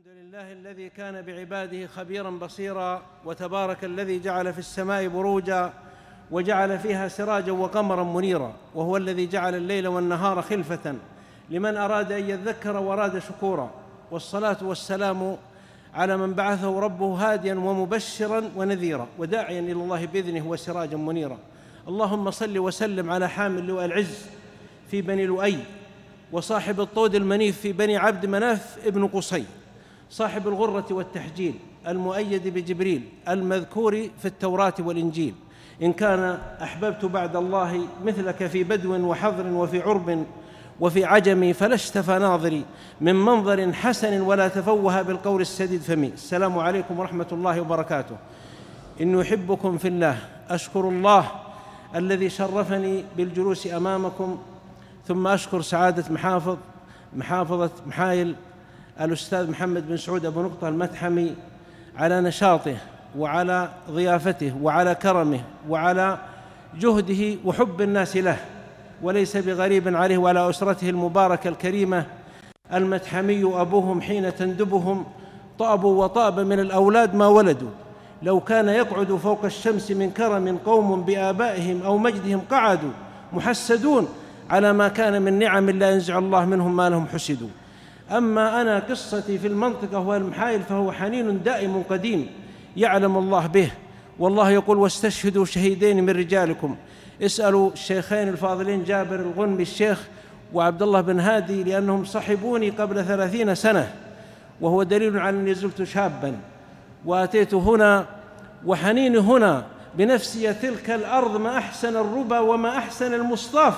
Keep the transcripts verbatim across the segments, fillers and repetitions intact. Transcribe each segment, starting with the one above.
الحمد لله الذي كان بعباده خبيرا بصيرا، وتبارك الذي جعل في السماء بروجا وجعل فيها سراجا وقمرا منيرا، وهو الذي جعل الليل والنهار خلفة لمن أراد أن يذكر وأراد شكورا. والصلاة والسلام على من بعثه ربه هاديا ومبشرا ونذيرا وداعيا إلى الله بإذنه وسراجا منيرا. اللهم صل وسلم على حامل لواء العز في بني لؤي، وصاحب الطود المنيف في بني عبد مناف ابن قصي، صاحب الغرة والتحجيل المؤيد بجبريل المذكور في التوراة والإنجيل. إن كان أحببت بعد الله مثلك في بدو وحضر وفي عرب وفي عجم، فلا اشتفى ناظري من منظر حسن ولا تفوه بالقول السديد فمي. السلام عليكم ورحمة الله وبركاته. إني أحبكم في الله. أشكر الله الذي شرفني بالجلوس أمامكم، ثم أشكر سعادة محافظ محافظة محايل الأستاذ محمد بن سعود أبو نقطة المتحمي على نشاطه وعلى ضيافته وعلى كرمه وعلى جهده وحب الناس له، وليس بغريب عليه وعلى أسرته المباركة الكريمة. المتحمي أبوهم حين تندبهم طابوا وطاب من الأولاد ما ولدوا. لو كان يقعد فوق الشمس من كرم قوم بآبائهم أو مجدهم قعدوا، محسدون على ما كان من نعم لا ينزع الله منهم ما لهم حسدوا. أما أنا قصتي في المنطقة والمحايل فهو حنين دائم قديم يعلم الله به، والله يقول: واستشهدوا شهيدين من رجالكم. اسألوا الشيخين الفاضلين جابر الغنمي الشيخ وعبد الله بن هادي، لأنهم صحبوني قبل ثلاثين سنة، وهو دليل على أني زلت شابا وأتيت هنا وحنيني هنا بنفسي تلك الأرض ما أحسن الربا وما أحسن المصطاف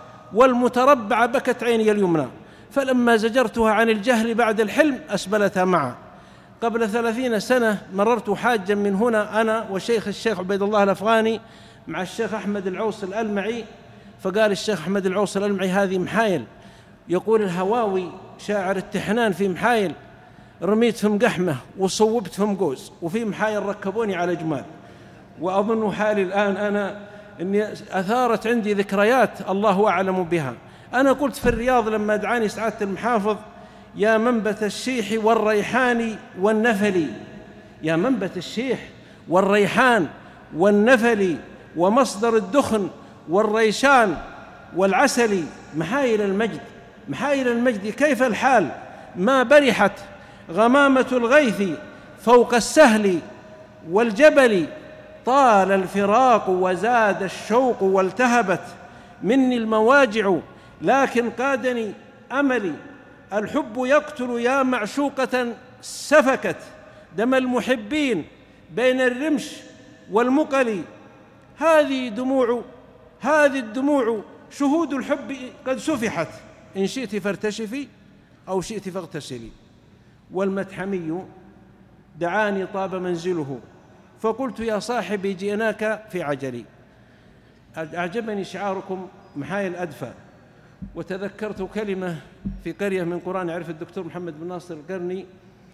والمتربع بكت عيني اليمنى، فلما زجرتها عن الجهل بعد الحلم أسبلتها معا. قبل ثلاثين سنة مررت حاجا من هنا أنا وشيخ الشيخ عبيد الله الأفغاني مع الشيخ أحمد العوص الألمعي، فقال الشيخ أحمد العوص الألمعي: هذه محايل. يقول الهواوي شاعر التحنان في محايل: رميت فم قحمة وصوبت فم قوس، وفي محايل ركبوني على جمال. وأظن حالي الآن أنا أني أثارت عندي ذكريات الله أعلم بها. أنا قلت في الرياض لما دعاني سعادة المحافظ: يا منبت الشيح والريحان والنفل، يا منبت الشيح والريحان والنفل ومصدر الدخن والريشان والعسل، محايل المجد محايل المجد كيف الحال؟ ما برحت غمامة الغيث فوق السهل والجبل، طال الفراق وزاد الشوق والتهبت مني المواجع، لكن قادني أملي. الحب يقتل يا معشوقة سفكت دم المحبين بين الرمش والمقل، هذه دموع هذه الدموع شهود الحب قد سفحت، إن شئت فارتشفي أو شئت فاغتسلي. والمتحمي دعاني طاب منزله، فقلت: يا صاحبي جئناك في عجلي. أعجبني شعاركم محايل أدفى، وتذكرت كلمة في قرية من قرى يعرف الدكتور محمد بن ناصر القرني،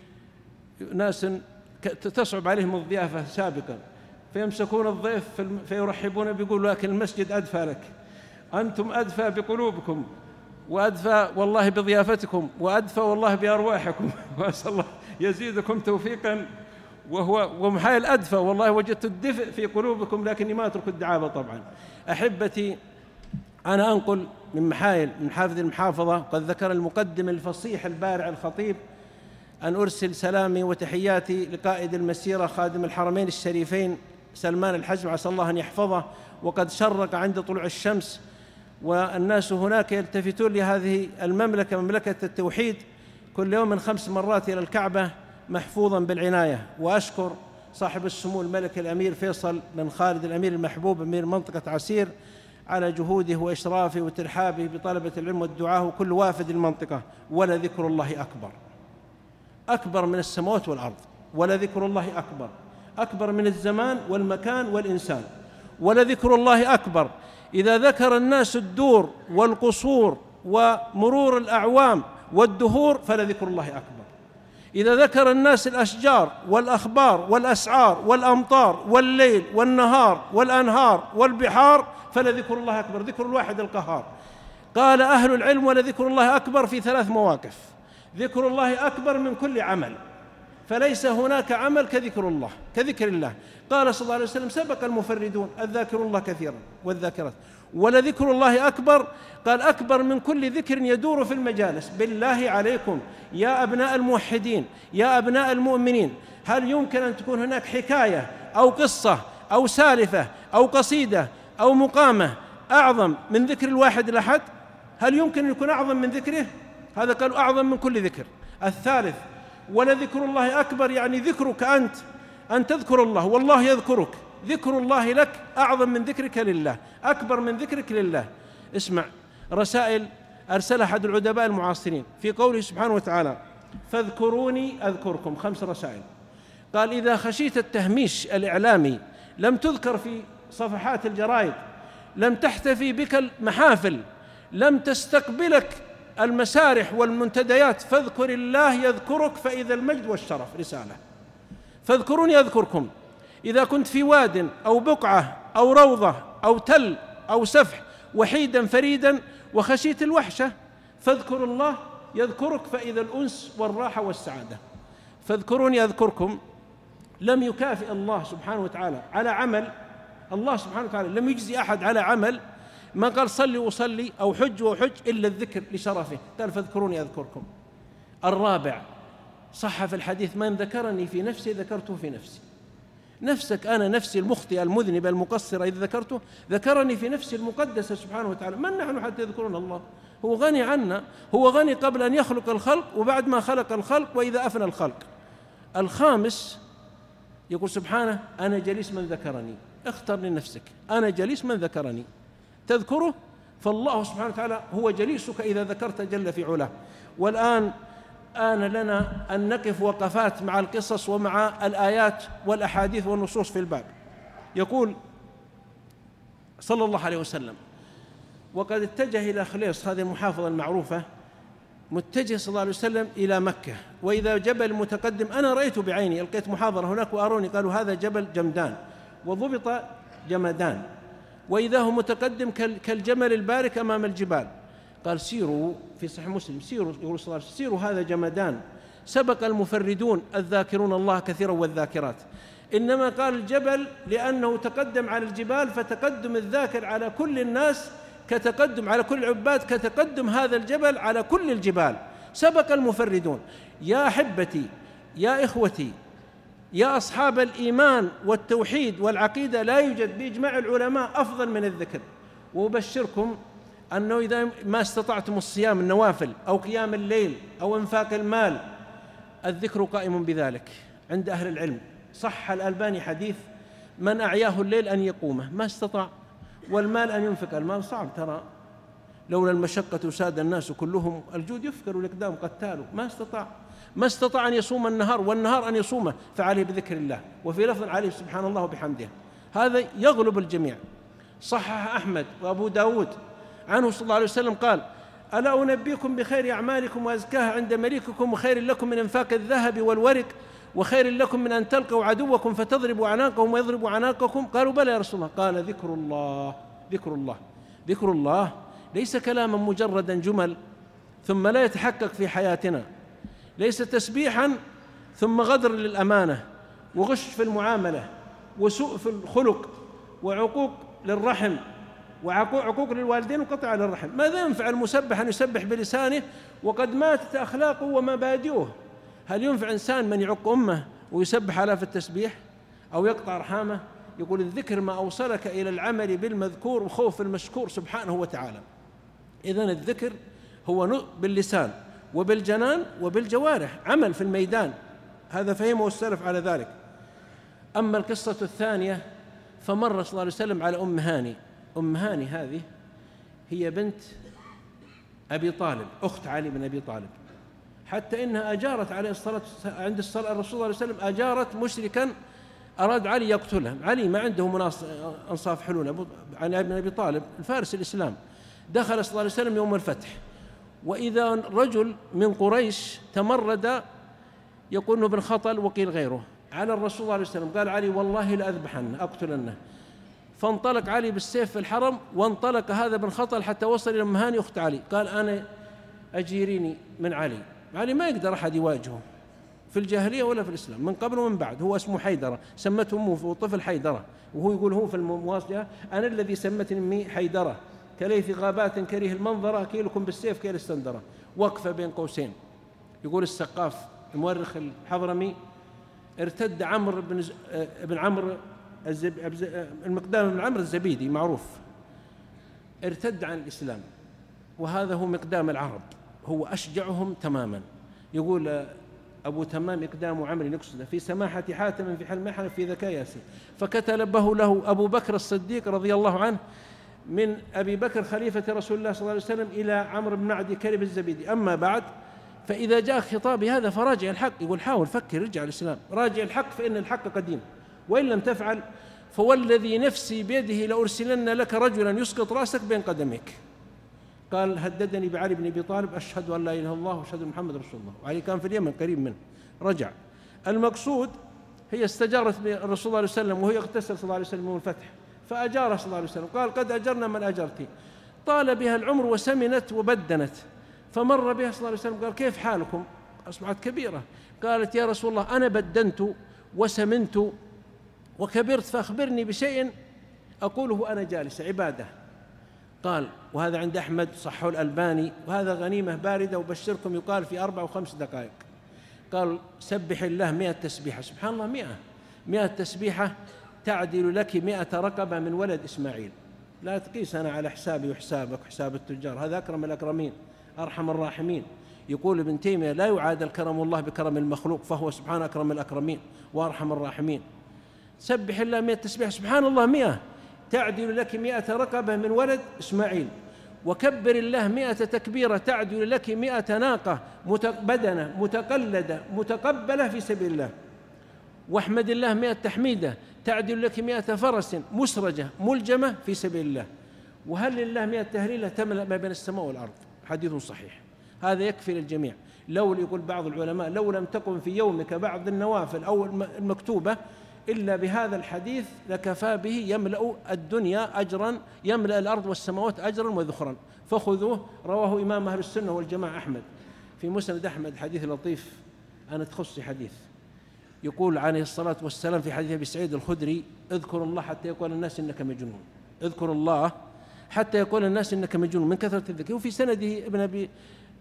ناس تصعب عليهم الضيافة سابقا، فيمسكون الضيف فيرحبون بيقولوا: لكن المسجد أدفى لك، أنتم أدفى بقلوبكم وأدفى والله بضيافتكم وأدفى والله بأرواحكم، وأسأل الله يزيدكم توفيقا. وهو ومحايل أدفى، والله وجدت الدفء في قلوبكم، لكني ما أترك الدعابة طبعا. أحبتي، أنا أنقل من محايل من حافظ المحافظة، قد ذكر المقدم الفصيح البارع الخطيب أن أرسل سلامي وتحياتي لقائد المسيرة خادم الحرمين الشريفين سلمان الحجم، عسى الله أن يحفظه، وقد شرق عند طلوع الشمس، والناس هناك يلتفتون لهذه المملكة مملكة التوحيد كل يوم خمس مرات إلى الكعبة محفوظا بالعناية. وأشكر صاحب السمو الملك الأمير فيصل بن خالد الأمير المحبوب أمير منطقة عسير على جهوده وإشرافه وترحابه بطلبة العلم والدعاء وكل وافد المنطقة. ولذكر الله أكبر، أكبر من السماوات والأرض، ولذكر الله أكبر، أكبر من الزمان والمكان والإنسان. ولذكر الله أكبر إذا ذكر الناس الدور والقصور ومرور الأعوام والدهور، فلذكر الله أكبر. إذا ذكر الناس الأشجار والأخبار والأسعار والأمطار والليل والنهار والأنهار والبحار، فلذكر الله أكبر، ذكر الواحد القهار. قال أهل العلم: ولذكر الله أكبر في ثلاث مواقف: ذكر الله أكبر من كل عمل، فليس هناك عمل كذكر الله كذكر الله. قال صلى الله عليه وسلم: سبق المفردون الذاكر الله كثيرا والذاكرات، ولذكر الله أكبر. قال: أكبر من كل ذكر يدور في المجالس. بالله عليكم يا أبناء الموحدين، يا أبناء المؤمنين، هل يمكن أن تكون هناك حكاية أو قصة أو سالفة أو قصيدة أو مقامة أعظم من ذكر الواحد الأحد؟ هل يمكن أن يكون أعظم من ذكره؟ هذا قالوا أعظم من كل ذكر. الثالث: ولذكر الله أكبر، يعني ذكرك أنت، أن تذكر الله والله يذكرك. ذكر الله لك أعظم من ذكرك لله، أكبر من ذكرك لله. اسمع رسائل أرسلها أحد العدباء المعاصرين في قوله سبحانه وتعالى: فاذكروني أذكركم. خمس رسائل. قال: إذا خشيت التهميش الإعلامي لم تذكر في صفحات الجرائد، لم تحتفي بك المحافل، لم تستقبلك المسارح والمنتديات، فاذكر الله يذكرك، فإذا المجد والشرف. رسالة: فاذكروني أذكركم. إذا كنت في واد أو بقعة أو روضة أو تل أو سفح وحيدا فريدا وخشيت الوحشة، فاذكر الله يذكرك، فإذا الأنس والراحة والسعادة. فاذكروني أذكركم لم يكافئ الله سبحانه وتعالى على عمل، الله سبحانه وتعالى لم يجزي أحد على عمل، ما قال صلي وصلي أو حج وحج إلا الذكر لشرفه، قال فاذكروني أذكركم. الرابع: صح في الحديث: من ذكرني في نفسي ذكرته في نفسي. نفسك، أنا نفسي المخطئة المذنبة المقصرة إذا ذكرته ذكرني في نفسي المقدسة سبحانه وتعالى. من نحن حتى يذكرون الله؟ هو غني عنا، هو غني قبل أن يخلق الخلق وبعد ما خلق الخلق وإذا أفنى الخلق. الخامس يقول سبحانه: أنا جليس من ذكرني. اختر لنفسك: أنا جليس من ذكرني، تذكره، فالله سبحانه وتعالى هو جليسك إذا ذكرت جل في علاه. والآن آن لنا أن نقف وقفات مع القصص ومع الآيات والأحاديث والنصوص في الباب. يقول صلى الله عليه وسلم: وقد اتجه إلى خليص، هذه المحافظة المعروفة، متجه صلى الله عليه وسلم إلى مكة، وإذا جبل متقدم، أنا رأيته بعيني، ألقيت محاضرة هناك وأروني، قالوا هذا جبل جمدان وضبط جمدان، وإذا هو متقدم كالجمل البارك أمام الجبال. قال: سيروا، في صحيح مسلم، سيروا، يقول صلى الله عليه وسلم: سيروا هذا جمدان، سبق المفردون الذاكرون الله كثيرا والذاكرات. إنما قال الجبل لأنه تقدم على الجبال، فتقدم الذاكر على كل الناس كتقدم على كل العباد، كتقدم هذا الجبل على كل الجبال. سبق المفردون. يا أحبتي، يا إخوتي، يا أصحاب الإيمان والتوحيد والعقيدة، لا يوجد بإجماع العلماء أفضل من الذكر. وأبشركم أنه إذا ما استطعتم الصيام النوافل أو قيام الليل أو إنفاق المال، الذكر قائم بذلك عند أهل العلم. صح الألباني حديث: من أعياه الليل أن يقومه، ما استطاع، والمال أن ينفق. المال صعب ترى، لولا المشقة ساد الناس كلهم، الجود يفكر والإقدام قتاله، ما استطاع ما استطاع أن يصوم النهار والنهار أن يصومه، فعليه بذكر الله، وفي لفظ عليه سبحان الله وبحمده. هذا يغلب الجميع. صحح أحمد وأبو داود عنه صلى الله عليه وسلم قال: ألا أنبئكم بخير أعمالكم وأزكاها عند مليككم، وخير لكم من إنفاق الذهب والورق، وخير لكم من أن تلقوا عدوكم فتضربوا أعناقهم ويضربوا أعناقكم. قالوا: بلى يا رسول الله. قال: ذكر الله. ذكر الله ذكر الله ليس كلاما مجردا جمل ثم لا يتحقق في حياتنا، ليس تسبيحا ثم غدر للأمانة وغش في المعاملة وسوء في الخلق وعقوق للرحم وعقوق للوالدين وقطع للرحم. ماذا ينفع المسبح أن يسبح بلسانه وقد ماتت أخلاقه ومبادئه؟ هل ينفع إنسان من يعق أمه ويسبح آلاف التسبيح أو يقطع أرحامه؟ يقول: الذكر ما أوصلك إلى العمل بالمذكور وخوف المشكور سبحانه وتعالى. إذن الذكر هو باللسان وبالجنان وبالجوارح، عمل في الميدان، هذا فهمه السلف على ذلك. أما القصة الثانية، فمر صلى الله عليه وسلم على أم هاني. أم هاني هذه هي بنت أبي طالب، أخت علي بن أبي طالب، حتى إنها أجارت عليه الصلاة عند الصلاة الرسول صلى الله عليه وسلم، أجارت مشركا أراد علي يقتله. علي ما عنده أنصاف حلول، علي بن أبي طالب الفارس الإسلام. دخل صلى الله عليه وسلم يوم الفتح، وإذا رجل من قريش تمرد، يقول ابن خطل وقيل غيره، على الرسول صلى الله عليه وسلم. قال علي: والله لأذبحنه، أقتلنه. فانطلق علي بالسيف في الحرم، وانطلق هذا بن خطل حتى وصل إلى أم هاني أخت علي. قال: أنا أجيريني من علي. يعني ما يقدر أحد يواجهه في الجاهلية ولا في الإسلام، من قبل ومن بعد. هو اسمه حيدرة، سمته أمه طفل حيدرة، وهو يقول هو في المواصلة أنا الذي سمتني أمي حيدرة، كليث غابات كريه المنظرة، أكيلكم بالسيف كيل السندرة. وقفة بين قوسين. يقول السقاف المؤرخ الحضرمي: ارتد عمرو بن بن عمرو الزب... المقدام بن عمرو الزبيدي معروف، ارتد عن الإسلام، وهذا هو مقدام العرب، هو أشجعهم تماما. يقول أبو تمام إقدام عمرو يقصد في سماحة حاتم، في حلم حنف، في ذكاء ياسين. فكتلبه له أبو بكر الصديق رضي الله عنه من أبي بكر خليفة رسول الله صلى الله عليه وسلم إلى عمرو بن معدي كرب الزبيدي: أما بعد، فإذا جاء خطابي هذا فراجع الحق. يقول حاول فكر، رجع الإسلام، راجع الحق فإن الحق قديم، وإن لم تفعل فوالذي نفسي بيده لأرسلن لك رجلا يسقط رأسك بين قدميك. قال: هددني بعلي بن أبي طالب، أشهد أن لا إله إلا الله وأشهد أن محمد رسول الله. وعلي كان في اليمن قريب منه، رجع. المقصود هي استجارت بالرسول صلى الله عليه وسلم، وهي اغتسل صلى الله عليه وسلم من الفتح، فأجاره صلى الله عليه وسلم، قال: قد أجرنا من أجرتي. طال بها العمر وسمنت وبدنت، فمر بها صلى الله عليه وسلم قال: كيف حالكم؟ أصبحت كبيرة. قالت: يا رسول الله أنا بدنت وسمنت وكبرت، فأخبرني بشيء أقوله أنا جالسة، عبادة. قال، وهذا عند أحمد صحه الألباني، وهذا غنيمة باردة وبشركم يقال في أربع وخمس دقائق. قال: سبح الله مئة تسبيحة. سبحان الله، مئة مئة تسبيحة تعدل لك مئة رقبة من ولد إسماعيل. لا تقيس أنا على حسابي وحسابك وحساب التجار، هذا أكرم الأكرمين أرحم الراحمين. يقول ابن تيمية: لا يعادل كرم الله بكرم المخلوق، فهو سبحانه أكرم الأكرمين وأرحم الراحمين. سبح الله مئة تسبيحة، سبحان الله، مئة تعدل لك مئة رقبة من ولد إسماعيل. وكبر الله مئة تكبيرة تعدل لك مئة ناقة بدنة متقلدة متقبلة في سبيل الله. واحمد الله مئة تحميدة تعدل لك مئة فرس مسرجة ملجمة في سبيل الله. وهل لله مئة تهليلة تملأ ما بين السماء والأرض. حديث صحيح، هذا يكفي للجميع. لو يقول بعض العلماء: لو لم تقم في يومك بعض النوافل أو المكتوبة إلا بهذا الحديث لكفى به، يملأ الدنيا أجرا، يملأ الأرض والسماوات أجرا وذخرا، فخذوه. رواه إمام أهل السنة والجماعة أحمد في مسند أحمد، حديث لطيف، أنا تخصي حديث. يقول عليه الصلاة والسلام في حديث أبي سعيد الخدري: اذكر الله حتى يقول الناس إنك مجنون. اذكر الله حتى يقول الناس إنك مجنون من كثرة الذكر. وفي سنده ابن أبي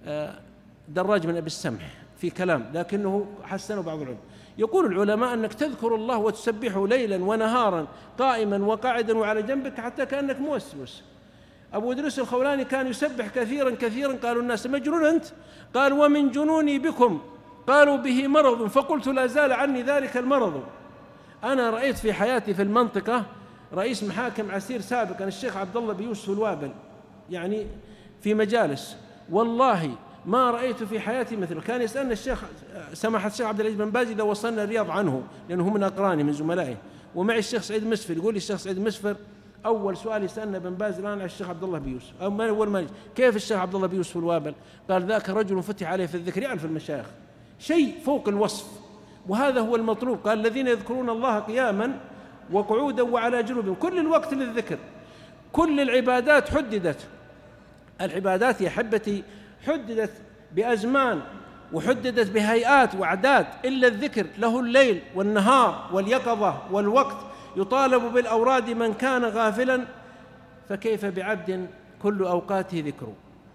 دراج من أبي السمح في كلام، لكنه حسنه بعض العلماء. يقول العلماء أنك تذكر الله وتسبحه ليلا ونهارا قائما وقاعدا وعلى جنبك حتى كأنك موسوس. أبو إدريس الخولاني كان يسبح كثيرا كثيرا، قالوا الناس: مجنون أنت؟ قال: ومن جنوني بكم قالوا به مرض، فقلت لا زال عني ذلك المرض. أنا رأيت في حياتي في المنطقة رئيس محاكم عسير سابقا الشيخ عبد الله بيوسف الوابل، يعني في مجالس، والله ما رأيت في حياتي مثله. كان يسألنا الشيخ سماحة الشيخ عبد العزيز بن باز إذا وصلنا الرياض عنه، لأنه من أقراني من زملائه، ومعي الشيخ سعيد مسفر. يقول لي الشيخ سعيد مسفر: أول سؤال يسألنا بن باز الآن على الشيخ عبد الله بيوسف، أو ما أول ما كيف الشيخ عبد الله بيوسف الوابل؟ قال: ذاك رجل فتح عليه في الذكر، يعرف المشايخ شيء فوق الوصف، وهذا هو المطلوب. قال: الذين يذكرون الله قياما وقعودا وعلى جنوبهم، كل الوقت للذكر. كل العبادات حددت، العبادات يا حبتي حددت بأزمان وحددت بهيئات وأعداد، إلا الذكر له الليل والنهار واليقظة والوقت. يطالب بالأوراد من كان غافلا، فكيف بعبد كل أوقاته ذكره.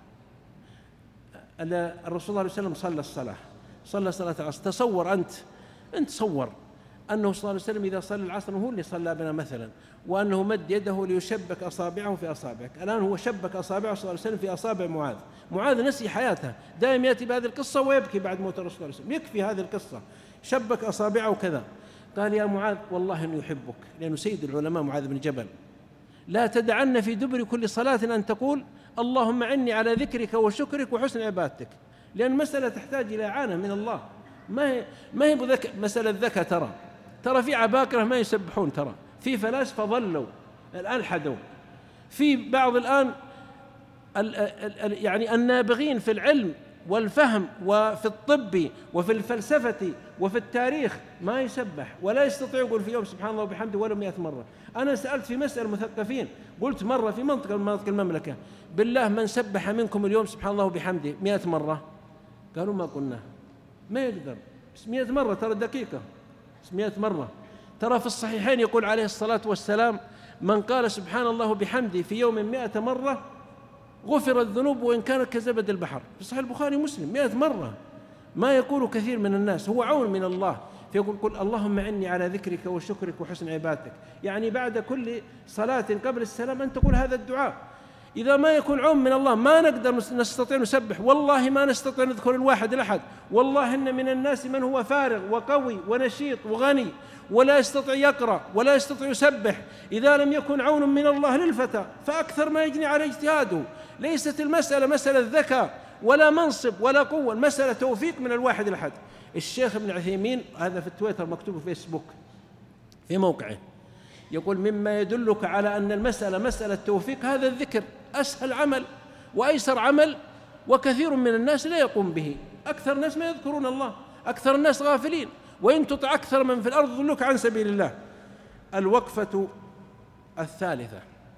الرسول صلى الله عليه وسلم صلى الصلاة صلى صلاة العصر. تصور أنت أنت تصور أنه صلى الله عليه وسلم إذا صلى العصر هو اللي صلى بنا مثلا، وأنه مد يده ليشبك أصابعه في أصابعك. الآن هو شبك أصابعه صلى الله عليه وسلم في أصابع معاذ. معاذ نسي حياته، دائما يأتي بهذه القصة ويبكي بعد موت الرسول صلى الله عليه وسلم. يكفي هذه القصة، شبك أصابعه كذا. قال: يا معاذ والله إنه يحبك، لأنه سيد العلماء معاذ بن جبل: لا تدعن في دبر كل صلاة أن تقول اللهم عني على ذكرك وشكرك وحسن عبادتك، لأن مسألة تحتاج إلى إعانة من الله. ما هي ما هي بذك مسألة ذكاء. ترى ترى في عباقرة ما يسبحون، ترى في فلاسفة ظلوا الآن حدوا، في بعض الآن ال ال ال يعني النابغين في العلم والفهم وفي الطب وفي الفلسفة وفي التاريخ ما يسبح ولا يستطيع يقول في يوم سبحان الله وبحمده ولو مئة مرة. أنا سألت في مسألة مثقفين، قلت مرة في منطقة من مناطق المملكة: بالله من سبح منكم اليوم سبحان الله وبحمده مئة مرة؟ قالوا ما قلناه، ما يقدر، بس مئة مرة ترى دقيقة، بس مئة مرة. ترى في الصحيحين يقول عليه الصلاة والسلام: من قال سبحان الله بحمده في يوم مئة مرة غفر الذنوب وإن كانت كزبد البحر. في صحيح البخاري مسلم، مئة مرة. ما يقول كثير من الناس، هو عون من الله، فيقول: قل اللهم إني على ذكرك وشكرك وحسن عبادتك. يعني بعد كل صلاة قبل السلام أن تقول هذا الدعاء. إذا ما يكون عون من الله ما نقدر نستطيع نسبح، والله ما نستطيع نذكر الواحد الأحد. والله إن من الناس من هو فارغ وقوي ونشيط وغني ولا يستطيع يقرأ ولا يستطيع يسبح، إذا لم يكن عون من الله للفتى فأكثر ما يجني على اجتهاده. ليست المسألة مسألة ذكاء ولا منصب ولا قوة، المسألة توفيق من الواحد الأحد. الشيخ ابن عثيمين، هذا في التويتر مكتوب في فيسبوك في موقعه، يقول: مما يدلك على أن المسألة مسألة توفيق هذا الذكر، أسهل عمل وأيسر عمل، وكثير من الناس لا يقوم به. أكثر الناس ما يذكرون الله، أكثر الناس غافلين، وإن تطع أكثر من في الأرض يضلوك عن سبيل الله. الوقفة الثالثة: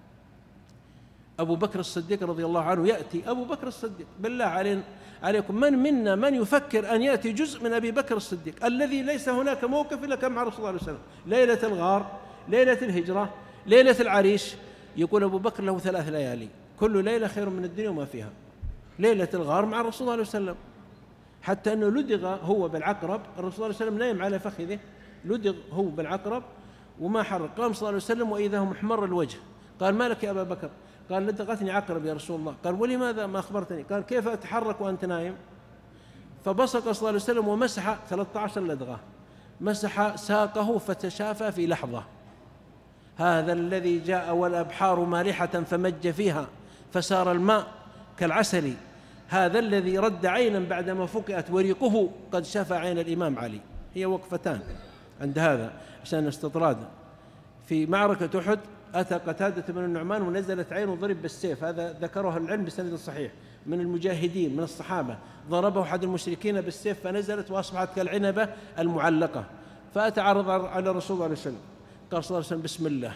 أبو بكر الصديق رضي الله عنه. يأتي أبو بكر الصديق، بالله عليكم من منا من يفكر أن يأتي جزء من أبي بكر الصديق الذي ليس هناك موقف إلا كان مع رسول الله صلى الله عليه وسلم؟ ليلة الغار، ليلة الهجرة، ليلة العريش. يقول أبو بكر له ثلاث ليالي كل ليلة خير من الدنيا وما فيها. ليلة الغار مع الرسول صلى الله عليه وسلم، حتى أنه لدغ هو بالعقرب، الرسول صلى الله عليه وسلم نايم على فخذه، لدغ هو بالعقرب وما حرق. قام صلى الله عليه وسلم وإذا هو محمر الوجه. قال: ما لك يا أبا بكر؟ قال: لدغتني عقرب يا رسول الله. قال: ولماذا ما أخبرتني؟ قال: كيف أتحرك وأنت نايم؟ فبصق صلى الله عليه وسلم ومسح ثلاثة عشر لدغة، مسح ساقه فتشافى في لحظة. هذا الذي جاء والأبحار مالحة فمج فيها فسار الماء كالعسل، هذا الذي رد عينا بعدما فقئت وريقه قد شفى عين الإمام علي. هي وقفتان عند هذا عشان استطراد. في معركة أحد أتى قتادة بن النعمان ونزلت عينه وضرب بالسيف، هذا ذكره العلم بسند صحيح، من المجاهدين من الصحابة، ضربه أحد المشركين بالسيف فنزلت وأصبحت كالعنبة المعلقة، فأتعرض على رسول الله صلى الله عليه وسلم، قال صلى الله عليه وسلم: بسم الله،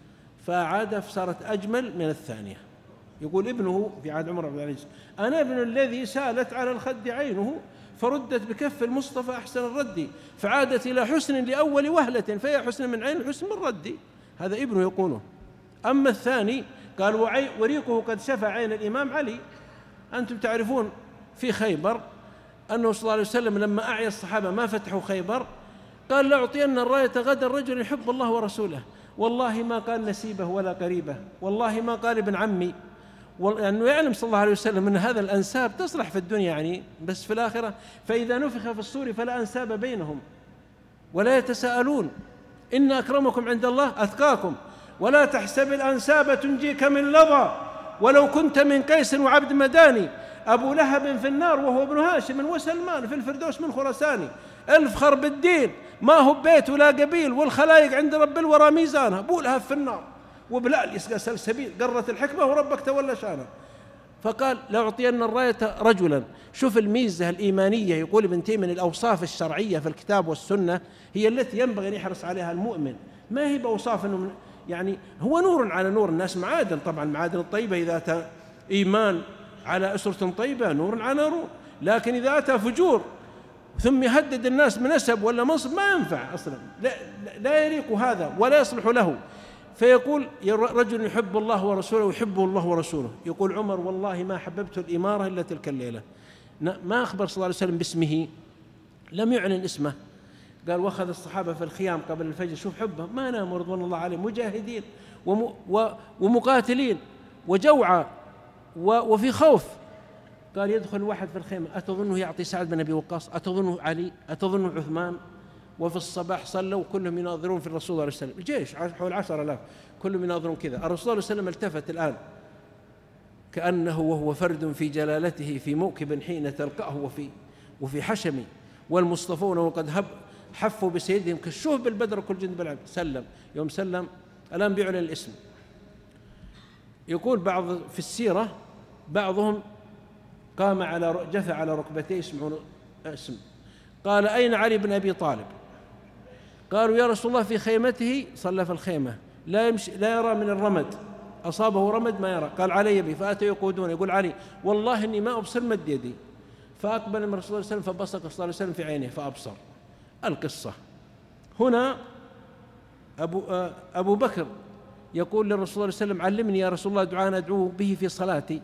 فعاد فصارت أجمل من الثانية. يقول ابنه في عهد عمر بن العزيز: أنا ابن الذي سالت على الخد عينه فردت بكف المصطفى أحسن الرد، فعادت إلى حسن لأول وهلة فهي حسن من عين حسن من ردي. هذا ابنه يقوله. أما الثاني قال: وريقه قد شفى عين الإمام علي. أنتم تعرفون في خيبر أنه صلى الله عليه وسلم لما أعيا الصحابة ما فتحوا خيبر قال: لأعطين الراية غدا الرجل يحب الله ورسوله. والله ما قال نسيبه ولا قريبه، والله ما قال ابن عمي، لأنه يعلم صلى الله عليه وسلم أن هذا الأنساب تصلح في الدنيا يعني، بس في الآخرة فإذا نفخ في الصور فلا أنساب بينهم ولا يتساءلون، إن أكرمكم عند الله أتقاكم، ولا تحسب الأنساب تنجيك من لظى، ولو كنت من قيس وعبد مداني، أبو لهب في النار وهو ابن هاشم وسلمان في الفردوس من خرساني، الفخر بالدين ما هو بيت ولا قبيل، والخلايق عند رب الورى ميزانه، أبو لهب في النار وبلال يسقى سلسبيل، قرت الحكمة وربك تولى شانه. فقال: لأعطين الراية رجلا. شوف الميزة الإيمانية، يقول ابن تيمية: الأوصاف الشرعية في الكتاب والسنة هي التي ينبغي أن يحرص عليها المؤمن، ما هي بأوصاف أنه يعني هو نور على نور. الناس معادن، طبعا المعادن الطيبة إذا أتى إيمان على أسرة طيبة نور على نور، لكن إذا أتى فجور ثم يهدد الناس بنسب ولا منصب ما ينفع أصلا، لا, لا يليق هذا ولا يصلح له. فيقول: رجل يحب الله ورسوله ويحبه الله ورسوله. يقول عمر: والله ما حببت الإمارة إلا تلك الليلة. ما أخبر صلى الله عليه وسلم باسمه، لم يعلن اسمه. قال: واخذ الصحابة في الخيام قبل الفجر، شوف حبه، ما ناموا رضوان الله عليهم، مجاهدين ومقاتلين وجوعى وفي خوف. قال: يدخل واحد في الخيمة، أتظنه يعطي سعد بن أبي وقاص؟ أتظنه علي؟ أتظنه عثمان؟ وفي الصباح صلوا كلهم يناظرون في الرسول صلى الله عليه وسلم، الجيش حول عشر آلاف كلهم يناظرون كذا. الرسول صلى الله عليه وسلم التفت الآن كأنه وهو فرد في جلالته في موكب حين تلقاه وفي وفي حشم، والمصطفون وقد هب حفوا بسيدهم كالشوه بالبدر كل جند بالعبد. سلم، يوم سلم الآن بيعلن الاسم. يقول بعض في السيرة بعضهم قام على جثى على ركبتيه يسمعون اسم، قال: أين علي بن أبي طالب؟ قالوا: يا رسول الله في خيمته، صلى في الخيمة، لا يمشي لا يرى من الرمد، أصابه رمد ما يرى. قال: علي بي. فأتوا يقودون، يقول علي: والله إني ما أبصر مد يدي. فأقبل من رسول الله صلى الله عليه وسلم فبصق صلى الله عليه وسلم في عينه فأبصر. القصة هنا أبو, أبو بكر يقول للرسول صلى الله عليه وسلم علمني يا رسول الله دعاء أدعو به في صلاتي.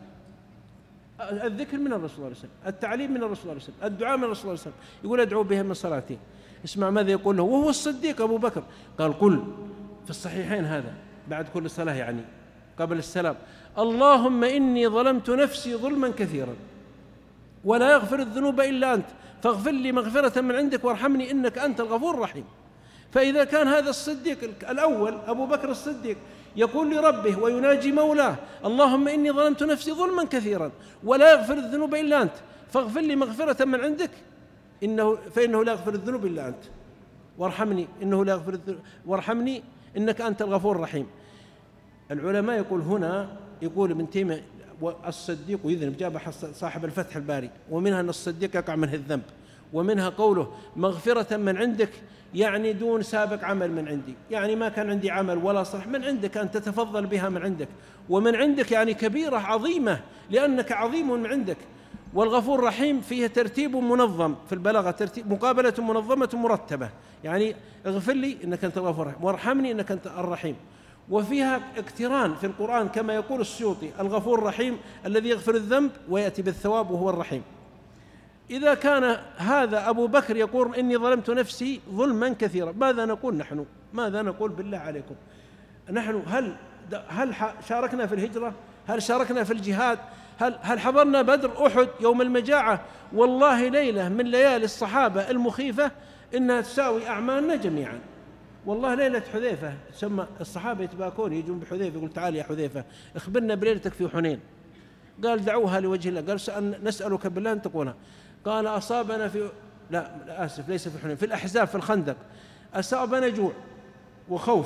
الذكر من الرسول صلى الله عليه وسلم، التعليم من الرسول صلى الله عليه وسلم، الدعاء من الرسول صلى الله عليه وسلم، يقول أدعو به من صلاتي. اسمع ماذا يقول له وهو الصديق أبو بكر، قال قل في الصحيحين هذا بعد كل صلاة يعني قبل السلام: اللهم إني ظلمت نفسي ظلما كثيرا ولا يغفر الذنوب إلا أنت فاغفر لي مغفرة من عندك وارحمني إنك أنت الغفور الرحيم. فإذا كان هذا الصديق الأول أبو بكر الصديق يقول لربه ويناجي مولاه: اللهم إني ظلمت نفسي ظلما كثيرا ولا يغفر الذنوب إلا أنت فاغفر لي مغفرة من عندك إنه فإنه لا يغفر الذنوب إلا أنت وارحمني إنه لا يغفر الذنوب وارحمني إنك أنت الغفور الرحيم. العلماء يقول هنا، يقول ابن تيمية الصديق يذنب، جاب صاحب الفتح الباري، ومنها أن الصديق يقع منه الذنب، ومنها قوله مغفرة من عندك يعني دون سابق عمل من عندي، يعني ما كان عندي عمل ولا صح، من عندك أن تتفضل بها من عندك، ومن عندك يعني كبيرة عظيمة لأنك عظيم من عندك. والغفور الرحيم فيه ترتيب منظم في البلاغة، ترتيب مقابلة منظمة مرتبة، يعني اغفر لي إنك أنت الغفور الرحيم وارحمني إنك أنت الرحيم. وفيها اقتران في القرآن كما يقول السيوطي: الغفور الرحيم الذي يغفر الذنب ويأتي بالثواب وهو الرحيم. إذا كان هذا أبو بكر يقول إني ظلمت نفسي ظلما كثيرا، ماذا نقول نحن؟ ماذا نقول بالله عليكم؟ نحن هل هل شاركنا في الهجرة؟ هل شاركنا في الجهاد؟ هل هل حضرنا بدر، أحد، يوم المجاعة؟ والله ليلة من ليالي الصحابة المخيفة إنها تساوي أعمالنا جميعا. والله ليلة حذيفة ثم الصحابة يتباكون يجون بحذيفة، يقول تعال يا حذيفة اخبرنا بليلتك في حنين. قال دعوها لوجه الله. قال نسألك بالله أن تقولها. قال أصابنا في لا, لا آسف ليس في حنين، في الأحزاب في الخندق أصابنا جوع وخوف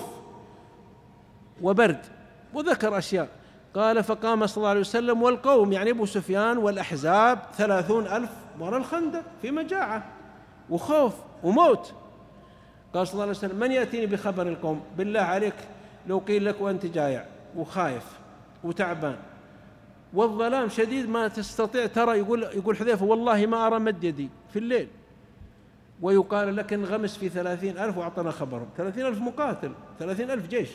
وبرد، وذكر أشياء. قال فقام صلى الله عليه وسلم والقوم يعني أبو سفيان والأحزاب ثلاثون ألف وراء الخندق في مجاعة وخوف وموت. قال صلى الله عليه وسلم من يأتيني بخبر القوم؟ بالله عليك لو قيل لك وأنت جائع وخايف وتعبان والظلام شديد ما تستطيع ترى، يقول يقول حذيفة والله ما أرى مد يدي في الليل، ويقال لك انغمس في ثلاثين ألف وأعطنا خبرهم، ثلاثين ألف مقاتل، ثلاثين ألف جيش.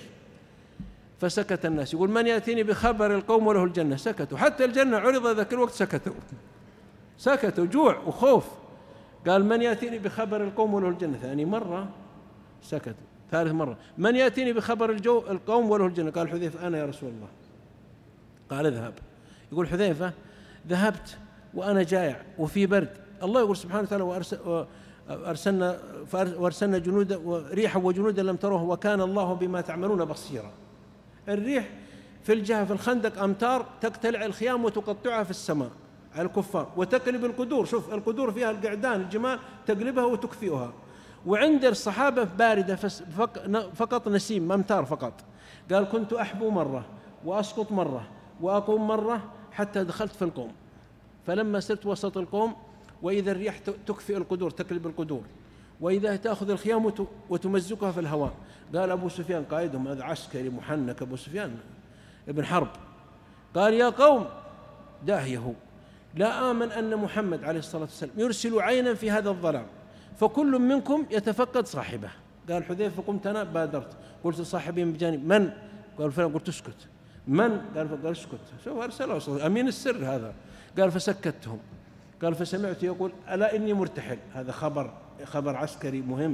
فسكت الناس. يقول من يأتيني بخبر القوم وله الجنة؟ سكتوا، حتى الجنة عرض ذاك الوقت سكتوا سكتوا جوع وخوف. قال من يأتيني بخبر القوم وله الجنة؟ ثاني مرة سكتوا. ثالث مرة من يأتيني بخبر الجو القوم وله الجنة؟ قال حذيفة أنا يا رسول الله. قال اذهب. يقول حذيفة ذهبت وأنا جائع وفي برد. الله يقول سبحانه وتعالى وأرسلنا وأرسلنا جنودا وريحا وجنودا لم تروه وكان الله بما تعملون بصيرا. الريح في الجهة في الخندق أمتار تقتلع الخيام وتقطعها في السماء على الكفار، وتقلب القدور، شوف القدور فيها القعدان الجمال تقلبها وتكفئها. وعند الصحابة باردة فقط نسيم أمتار فقط. قال كنت أحبو مرة وأسقط مرة وأقوم مرة حتى دخلت في القوم، فلما صرت وسط القوم وإذا الريح تكفئ القدور تقلب القدور، وإذا تأخذ الخيام وتمزقها في الهواء. قال أبو سفيان قائدهم هذا عسكري محنك أبو سفيان ابن حرب، قال يا قوم داهيه لا آمن أن محمد عليه الصلاة والسلام يرسل عينا في هذا الظلام فكل منكم يتفقد صاحبه. قال حذيفة قمت أنا بادرت قلت صاحبي من بجانب من؟ قال فلان. قلت اسكت. من؟ قال قال اسكت. شوف أرسله أمين السر هذا. قال فسكتهم. قال فسمعت يقول ألا إني مرتحل. هذا خبر خبر عسكري مهم.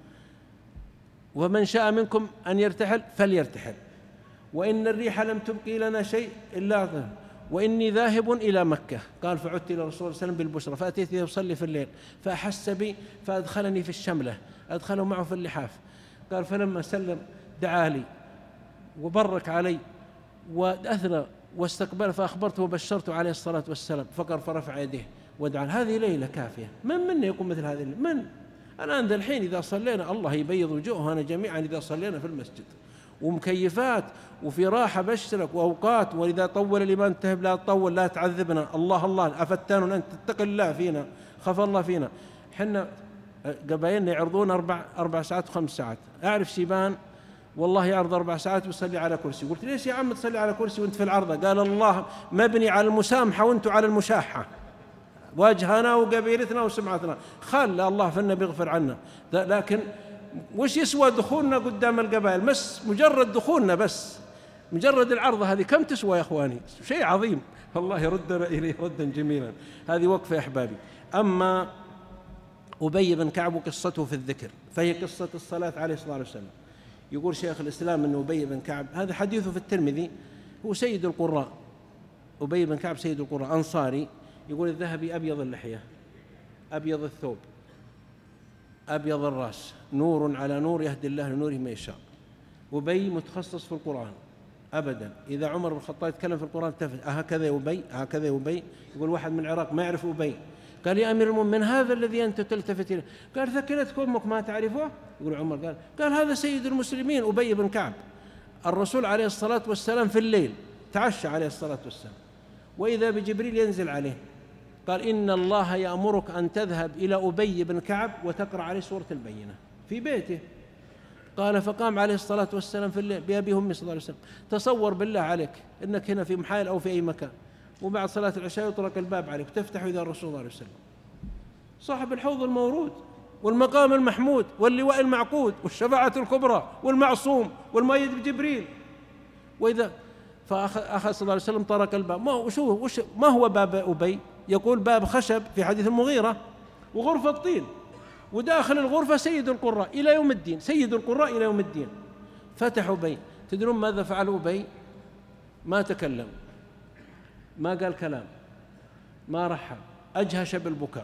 ومن شاء منكم أن يرتحل فليرتحل، وإن الريح لم تبقي لنا شيء إلا ظهر وإني ذاهب إلى مكة. قال فعدت إلى الرسول صلى الله عليه وسلم بالبشرى فأتيت يصلي في الليل فأحس بي فأدخلني في الشملة أدخله معه في اللحاف. قال فلما سلم دعا لي وبرك علي وأثنى واستقبل فأخبرته وبشرته عليه الصلاة والسلام فقال فرفع يديه ودعا. هذه ليلة كافية. من منا يقوم مثل هذه الليلة؟ من الآن ذا الحين إذا صلينا الله يبيض وجوهنا جميعا إذا صلينا في المسجد ومكيفات وفي راحة بشرك وأوقات، وإذا طول الإمام انتهب لا تطول لا تعذبنا الله الله أفتان أنت تتقي الله فينا خف الله فينا. حنا قبائلنا يعرضون أربع أربع ساعات وخمس ساعات. أعرف شيبان والله يعرض أربع ساعات ويصلي على كرسي. قلت ليش يا عم تصلي على كرسي وأنت في العرضة؟ قال الله مبني على المسامحة وأنتم على المشاحة. واجهنا وقبيلتنا وسمعتنا، خلى الله فإنه بيغفر عنا. لكن وش يسوى دخولنا قدام القبائل؟ بس مجرد دخولنا، بس مجرد العرضة هذه كم تسوى يا إخواني؟ شيء عظيم، الله يردنا إليه ردا جميلا. هذه وقفة يا أحبابي. أما أبي بن كعب وقصته في الذكر فهي قصة الصلاة عليه الصلاة والسلام. يقول شيخ الإسلام أن أبي بن كعب، هذا حديثه في الترمذي، هو سيد القراء. أبي بن كعب سيد القراء، أنصاري. يقول الذهبي أبيض اللحية، أبيض الثوب، أبيض الرأس، نور على نور يهدي الله لنوره من يشاء. أبي متخصص في القرآن أبدا، إذا عمر بن الخطاب يتكلم في القرآن تفت هكذا يا أبي، هكذا يا أبي. يقول واحد من العراق ما يعرف أبي، قال يا أمير المؤمنين هذا الذي أنت تلتفت إليه، قال ثكلتك أمك ما تعرفه؟ يقول عمر قال قال هذا سيد المسلمين أبي بن كعب. الرسول عليه الصلاة والسلام في الليل تعشى عليه الصلاة والسلام، وإذا بجبريل ينزل عليه، قال إن الله يأمرك أن تذهب إلى أبي بن كعب وتقرأ عليه سورة البينة في بيته. قال فقام عليه الصلاة والسلام في الليل بأبي أمي صلى الله عليه وسلم. تصور بالله عليك إنك هنا في محال أو في أي مكان، وبعد صلاة العشاء يطرق الباب عليك وتفتح إذا الرسول صلى الله عليه وسلم صاحب الحوض المورود والمقام المحمود واللواء المعقود والشفاعة الكبرى والمعصوم والمؤيد بجبريل. وإذا فأخذ صلى الله عليه وسلم طرق الباب. ما هو شو وش ما هو باب أبي؟ يقول باب خشب في حديث المغيرة، وغرفة طين، وداخل الغرفة سيد القراء إلى يوم الدين، سيد القراء إلى يوم الدين. فتح أبي. تدرون ماذا فعل أبي؟ ما تكلم، ما قال كلام، ما رحب، أجهش بالبكاء.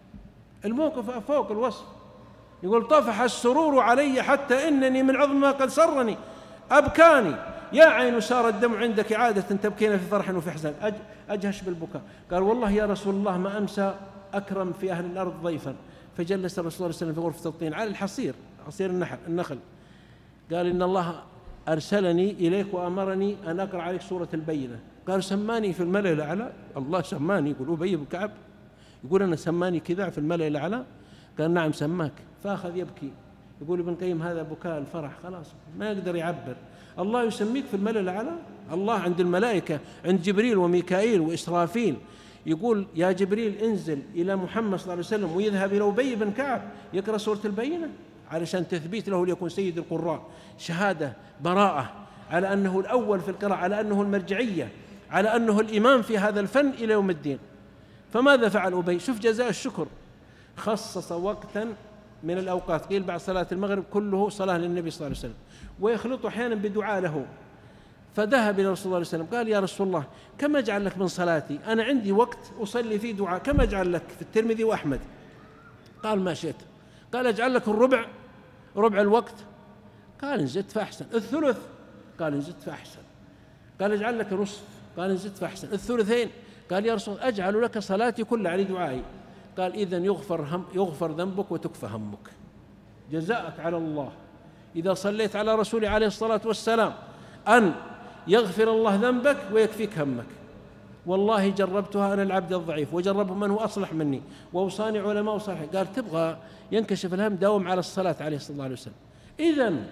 الموقف فوق الوصف. يقول طفح السرور علي حتى إنني من عظم ما قد سرني أبكاني، يا عين سار الدمع عندك عادة تبكين في فرح وفي حزن. أجهش بالبكاء. قال والله يا رسول الله ما أمسى أكرم في أهل الأرض ضيفا. فجلس الرسول صلى الله عليه وسلم في غرفة الطين على الحصير، حصير النحل النخل. قال إن الله أرسلني إليك وأمرني أن أقرأ عليك سورة البينة. قال سماني في الملأ الأعلى. الله سماني؟ يقول أبي بن كعب يقول أنا سماني كذا في الملأ الأعلى؟ قال نعم سماك. فأخذ يبكي. يقول ابن القيم هذا بكاء الفرح، خلاص ما يقدر يعبر. الله يسميك في الملأ الأعلى؟ الله عند الملائكة، عند جبريل وميكائيل وإسرافيل، يقول يا جبريل انزل إلى محمد صلى الله عليه وسلم ويذهب إلى أبي بن كعب يقرأ سورة البينة علشان تثبيت له ليكون سيد القراء، شهادة براءة على أنه الأول في القراءة، على أنه المرجعية، على أنه الإمام في هذا الفن إلى يوم الدين. فماذا فعل أبي؟ شوف جزاء الشكر، خصص وقتا من الأوقات، قيل بعد صلاة المغرب كله صلاة للنبي صلى الله عليه وسلم، ويخلط أحيانا بدعاء له. فذهب إلى رسول الله صلى الله عليه وسلم قال يا رسول الله كم أجعل لك من صلاتي؟ أنا عندي وقت أصلي فيه دعاء، كم أجعل لك؟ في الترمذي وأحمد. قال ما شئت. قال أجعل لك الربع، ربع الوقت؟ قال إن زدت فأحسن. الثلث؟ قال إن زدت فأحسن. قال أجعل لك نصف؟ قال إن زدت فأحسن. الثلثين؟ قال يا رسول الله أجعل لك صلاتي كلها على دعائي. قال إذن يغفر, هم يغفر ذنبك وتكفى همك. جزاءك على الله إذا صليت على رسول عليه الصلاة والسلام أن يغفر الله ذنبك ويكفيك همك. والله جربتها أنا العبد الضعيف، وجربه من هو أصلح مني، وأوصاني علماء صالحين. قال تبغى ينكشف الهم داوم على الصلاة عليه الصلاة الله عليه وسلم. إذن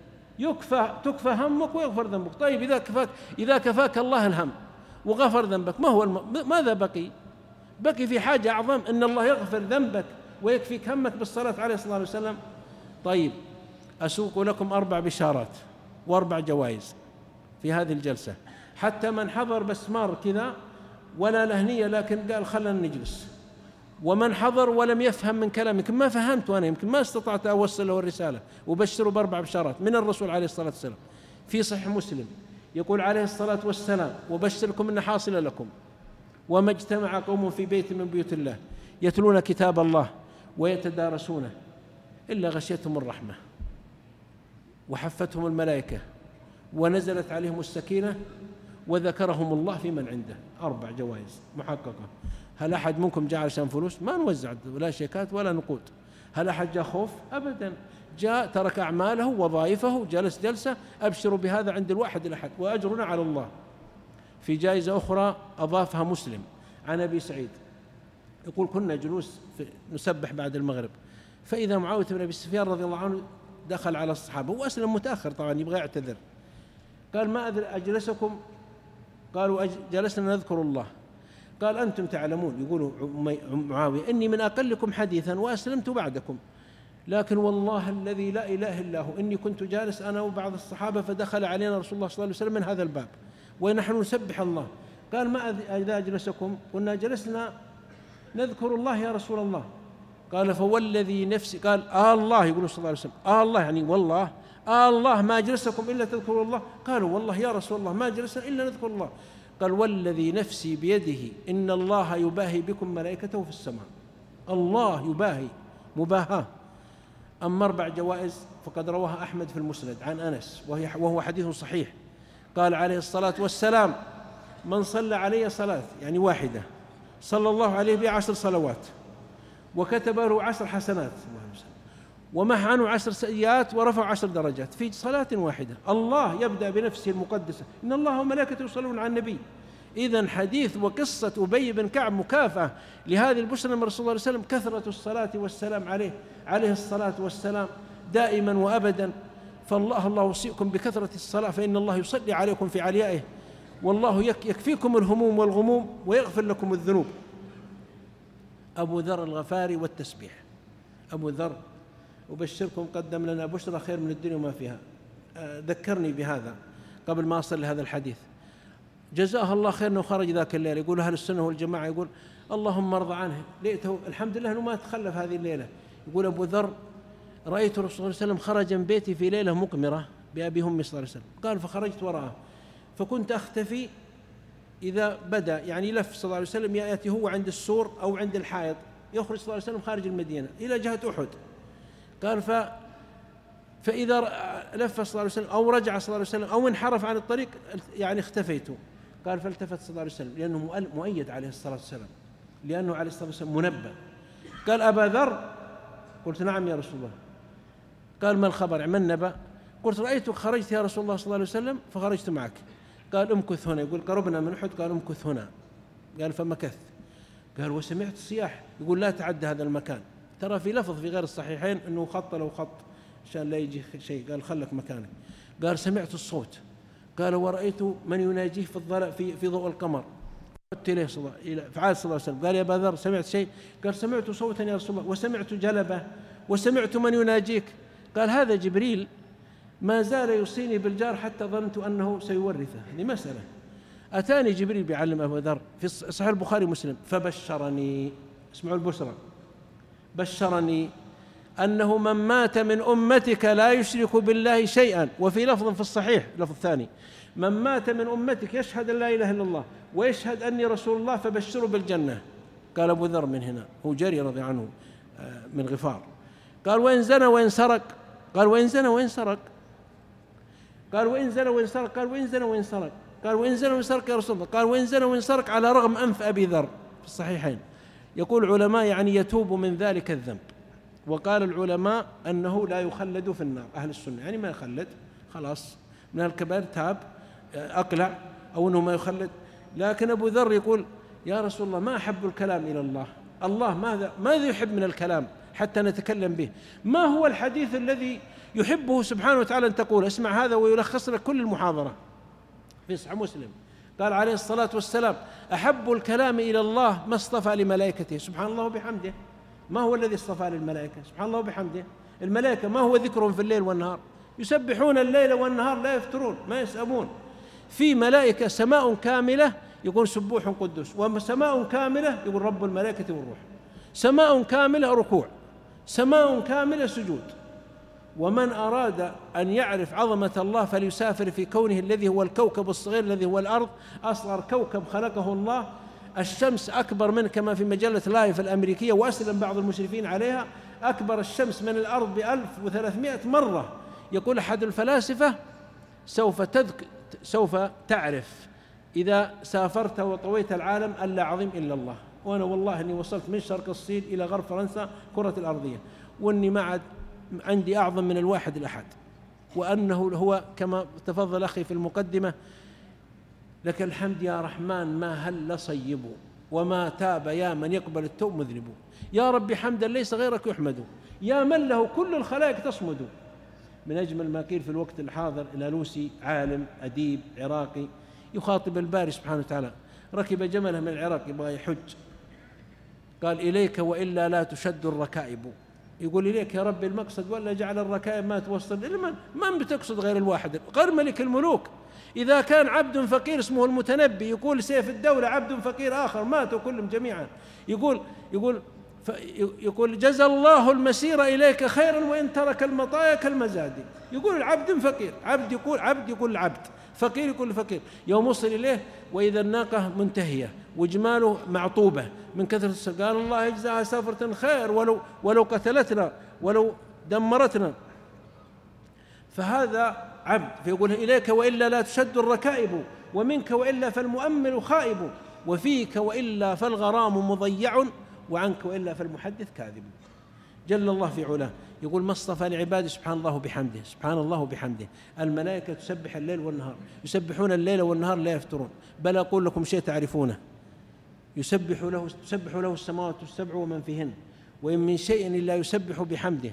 يكفى تكفى همك ويغفر ذنبك. طيب إذا كفاك إذا كفاك الله الهم وغفر ذنبك، ما هو الم... ماذا بقي؟ بقي في حاجة أعظم، أن الله يغفر ذنبك ويكفيك همك بالصلاة عليه الصلاة الله عليه وسلم. طيب أسوق لكم أربع بشارات وأربع جوائز في هذه الجلسة، حتى من حضر بس مار كذا ولا له نية لكن قال خلنا نجلس، ومن حضر ولم يفهم من كلامي، يمكن ما فهمت وأنا يمكن ما استطعت أوصل له الرسالة، وبشروا بأربع بشارات من الرسول عليه الصلاة والسلام في صحيح مسلم. يقول عليه الصلاة والسلام وبشركم إن حاصل لكم وما اجتمع قوم في بيت من بيوت الله يتلون كتاب الله ويتدارسونه إلا غشيتهم الرحمة وحفتهم الملائكة ونزلت عليهم السكينة وذكرهم الله في من عنده. أربع جوائز محققة. هل أحد منكم جاء عشان فلوس؟ ما نوزع ولا شيكات ولا نقود. هل أحد جاء خوف؟ أبدا. جاء ترك أعماله وظائفه جلس جلسة، أبشروا بهذا عند الواحد الأحد وأجرنا على الله. في جائزة أخرى أضافها مسلم عن أبي سعيد يقول كنا جلوس نسبح بعد المغرب، فإذا معاوية بن أبي سفيان رضي الله عنه دخل على الصحابة، هو أسلم متأخر طبعا يبغى يعتذر. قال ما أجلسكم؟ قالوا جلسنا نذكر الله. قال أنتم تعلمون، يقولوا معاوية، إني من أقلكم حديثا وأسلمت بعدكم، لكن والله الذي لا إله إلا هو إني كنت جالس أنا وبعض الصحابة فدخل علينا رسول الله صلى الله عليه وسلم من هذا الباب ونحن نسبح الله. قال ما إذا أجلسكم؟ قلنا جلسنا نذكر الله يا رسول الله. قال فوالذي نفسي، قال آه الله، يقول صلى الله عليه وسلم آه الله يعني والله، آه الله ما أجلسكم إلا تذكروا الله. قالوا والله يا رسول الله ما جلسنا إلا نذكر الله. قال والذي نفسي بيده إن الله يباهي بكم ملائكته في السماء. الله يباهي مباهاة. أما أربع جوائز فقد رواها أحمد في المسند عن أنس وهي وهو حديث صحيح. قال عليه الصلاة والسلام من صلى علي صلاة يعني واحدة صلى الله عليه بها عشر صلوات وكتب له عشر حسنات ومح عنه عشر سيئات ورفع عشر درجات في صلاة واحدة. الله يبدأ بنفسه المقدسة إن الله وملائكته يصلون على النبي. إذن حديث وقصة أبي بن كعب مكافأة لهذه البشرى من رسول الله صلى الله عليه وسلم، كثرة الصلاة والسلام عليه عليه الصلاة والسلام دائما وأبدا. فالله الله يوصيكم بكثرة الصلاة فإن الله يصلي عليكم في عليائه، والله يكفيكم الهموم والغموم ويغفر لكم الذنوب. أبو ذر الغفاري والتسبيح. أبو ذر أبشركم قدم لنا بشرى خير من الدنيا وما فيها. ذكرني بهذا قبل ما أصل لهذا الحديث، جزاه الله خير أنه خرج ذاك الليل. يقول أهل السنة والجماعة يقول اللهم ارضى عنه، ليته الحمد لله أنه ما تخلف هذه الليلة. يقول أبو ذر رأيت الرسول صلى الله عليه وسلم خرج من بيتي في ليلة مقمرة بأبي همي صلى الله عليه وسلم. قال فخرجت وراءه فكنت أختفي إذا بدأ يعني لف صلى الله عليه وسلم يأتي هو عند السور أو عند الحائط، يخرج صلى الله عليه وسلم خارج المدينة إلى جهة أحد. قال ف فإذا لف صلى الله عليه وسلم أو رجع صلى الله عليه وسلم أو انحرف عن الطريق يعني اختفيت. قال فالتفت صلى الله عليه وسلم لأنه مؤيد عليه الصلاة والسلام، لأنه عليه الصلاة والسلام منبه. قال أبا ذر؟ قلت نعم يا رسول الله. قال ما الخبر ما النبأ؟ قلت رأيتك خرجت يا رسول الله صلى الله عليه وسلم فخرجت معك. قال امكث هنا. يقول قربنا من أحد. قال امكث هنا. قال فمكثت. قال وسمعت الصياح. يقول لا تعدى هذا المكان. ترى في لفظ في غير الصحيحين أنه خط له خط عشان لا يجي شيء. قال خلك مكانك. قال سمعت الصوت. قال ورأيت من يناجيه في الظلام في في ضوء القمر. قلت إليه صلى الله فعال صلى الله عليه وسلم. قال يا أبا ذر سمعت شيء؟ قال سمعت صوتا يا رسول الله وسمعت جلبة وسمعت من يناجيك. قال هذا جبريل ما زال يوصيني بالجار حتى ظننت أنه سيورثه. هذه مسألة. أتاني جبريل بيعلم أبو ذر في صحيح البخاري ومسلم فبشرني. اسمعوا البشرى. بشرني أنه من مات من أمتك لا يشرك بالله شيئا. وفي لفظ في الصحيح لفظ ثاني من مات من أمتك يشهد أن لا إله إلا الله ويشهد أني رسول الله فبشروا بالجنة. قال أبو ذر من هنا هو جري رضي عنه من غفار. قال وإن زنى وإن سرق. قال وإن زنى وإن سرق. قال وإن زنى وإن سرق. قال وإن زنى وإن سرق. قال وإن زنى وإن سرق يا رسول الله. قال وإن زنى وإن سرق على رغم أنف أبي ذر في الصحيحين. يقول علماء يعني يتوب من ذلك الذنب. وقال العلماء أنه لا يخلد في النار. أهل السنة يعني ما يخلد خلاص من الكبائر تاب أقلع أو أنه ما يخلد. لكن أبو ذر يقول يا رسول الله ما أحب الكلام إلى الله. الله ماذا ماذا يحب من الكلام حتى نتكلم به؟ ما هو الحديث الذي يحبه سبحانه وتعالى أن تقول؟ اسمع هذا ويلخص لك كل المحاضرة في صحيح مسلم. قال عليه الصلاة والسلام أحب الكلام إلى الله ما اصطفى لملائكته. سبحان الله وبحمده. ما هو الذي اصطفى للملائكة؟ سبحان الله وبحمده. الملائكة ما هو ذكرهم في الليل والنهار؟ يسبحون الليل والنهار لا يفترون ما يسأمون. في ملائكة سماء كاملة يقول سبوح قدوس، وسماء كاملة يقول رب الملائكة والروح، سماء كاملة ركوع، سماء كاملة سجود. ومن أراد أن يعرف عظمة الله فليسافر في كونه الذي هو الكوكب الصغير الذي هو الأرض. أصغر كوكب خلقه الله الشمس أكبر منه كما في مجلة لايف الأمريكية وأسلم بعض المشرفين عليها. أكبر الشمس من الأرض بألف وثلاثمائة مرة. يقول أحد الفلاسفة سوف تذك سوف تعرف إذا سافرت وطويت العالم أن لا عظيم إلا الله. وأنا والله أني وصلت من شرق الصين إلى غرب فرنسا كرة الأرضية وأني ما عاد عندي أعظم من الواحد الأحد، وأنه هو كما تفضل أخي في المقدمة لك الحمد يا رحمن ما هل صيب وما تاب يا من يقبل التوب مذنب. يا رب حمدا ليس غيرك يحمد يا من له كل الخلائق تصمد. من أجمل ما قيل في الوقت الحاضر الألوسي عالم أديب عراقي يخاطب الباري سبحانه وتعالى ركب جمله من العراق يبغى يحج، قال إليك وإلا لا تشد الركائب، يقول إليك يا رب المقصد ولا جعل الركائب ما توصل من من بتقصد غير الواحد غير ملك الملوك. إذا كان عبد فقير اسمه المتنبي يقول سيف الدولة عبد فقير آخر ماتوا كلهم جميعا، يقول يقول يقول جزى الله المسير إليك خيرا وإن ترك المطايا كالمزاد. يقول العبد فقير، عبد يقول عبد يقول العبد، فقير يقول فقير. يوم وصل إليه وإذا الناقة منتهية وجماله معطوبة من كثرة السفر، قال الله يجزاها سفرة خير ولو ولو قتلتنا ولو دمرتنا. فهذا عبد، فيقول إليك وإلا لا تشد الركائب، ومنك وإلا فالمؤمل خائب، وفيك وإلا فالغرام مضيع، وعنك وإلا فالمحدث كاذب. جل الله في علاه يقول ما اصطفى لعباده سبحان الله بحمده، سبحان الله بحمده. الملائكة تسبح الليل والنهار، يسبحون الليل والنهار لا يفترون، بل أقول لكم شيء تعرفونه، يسبح له تسبح له السماوات السبع ومن فيهن، وإن من شيء إلا يسبح بحمده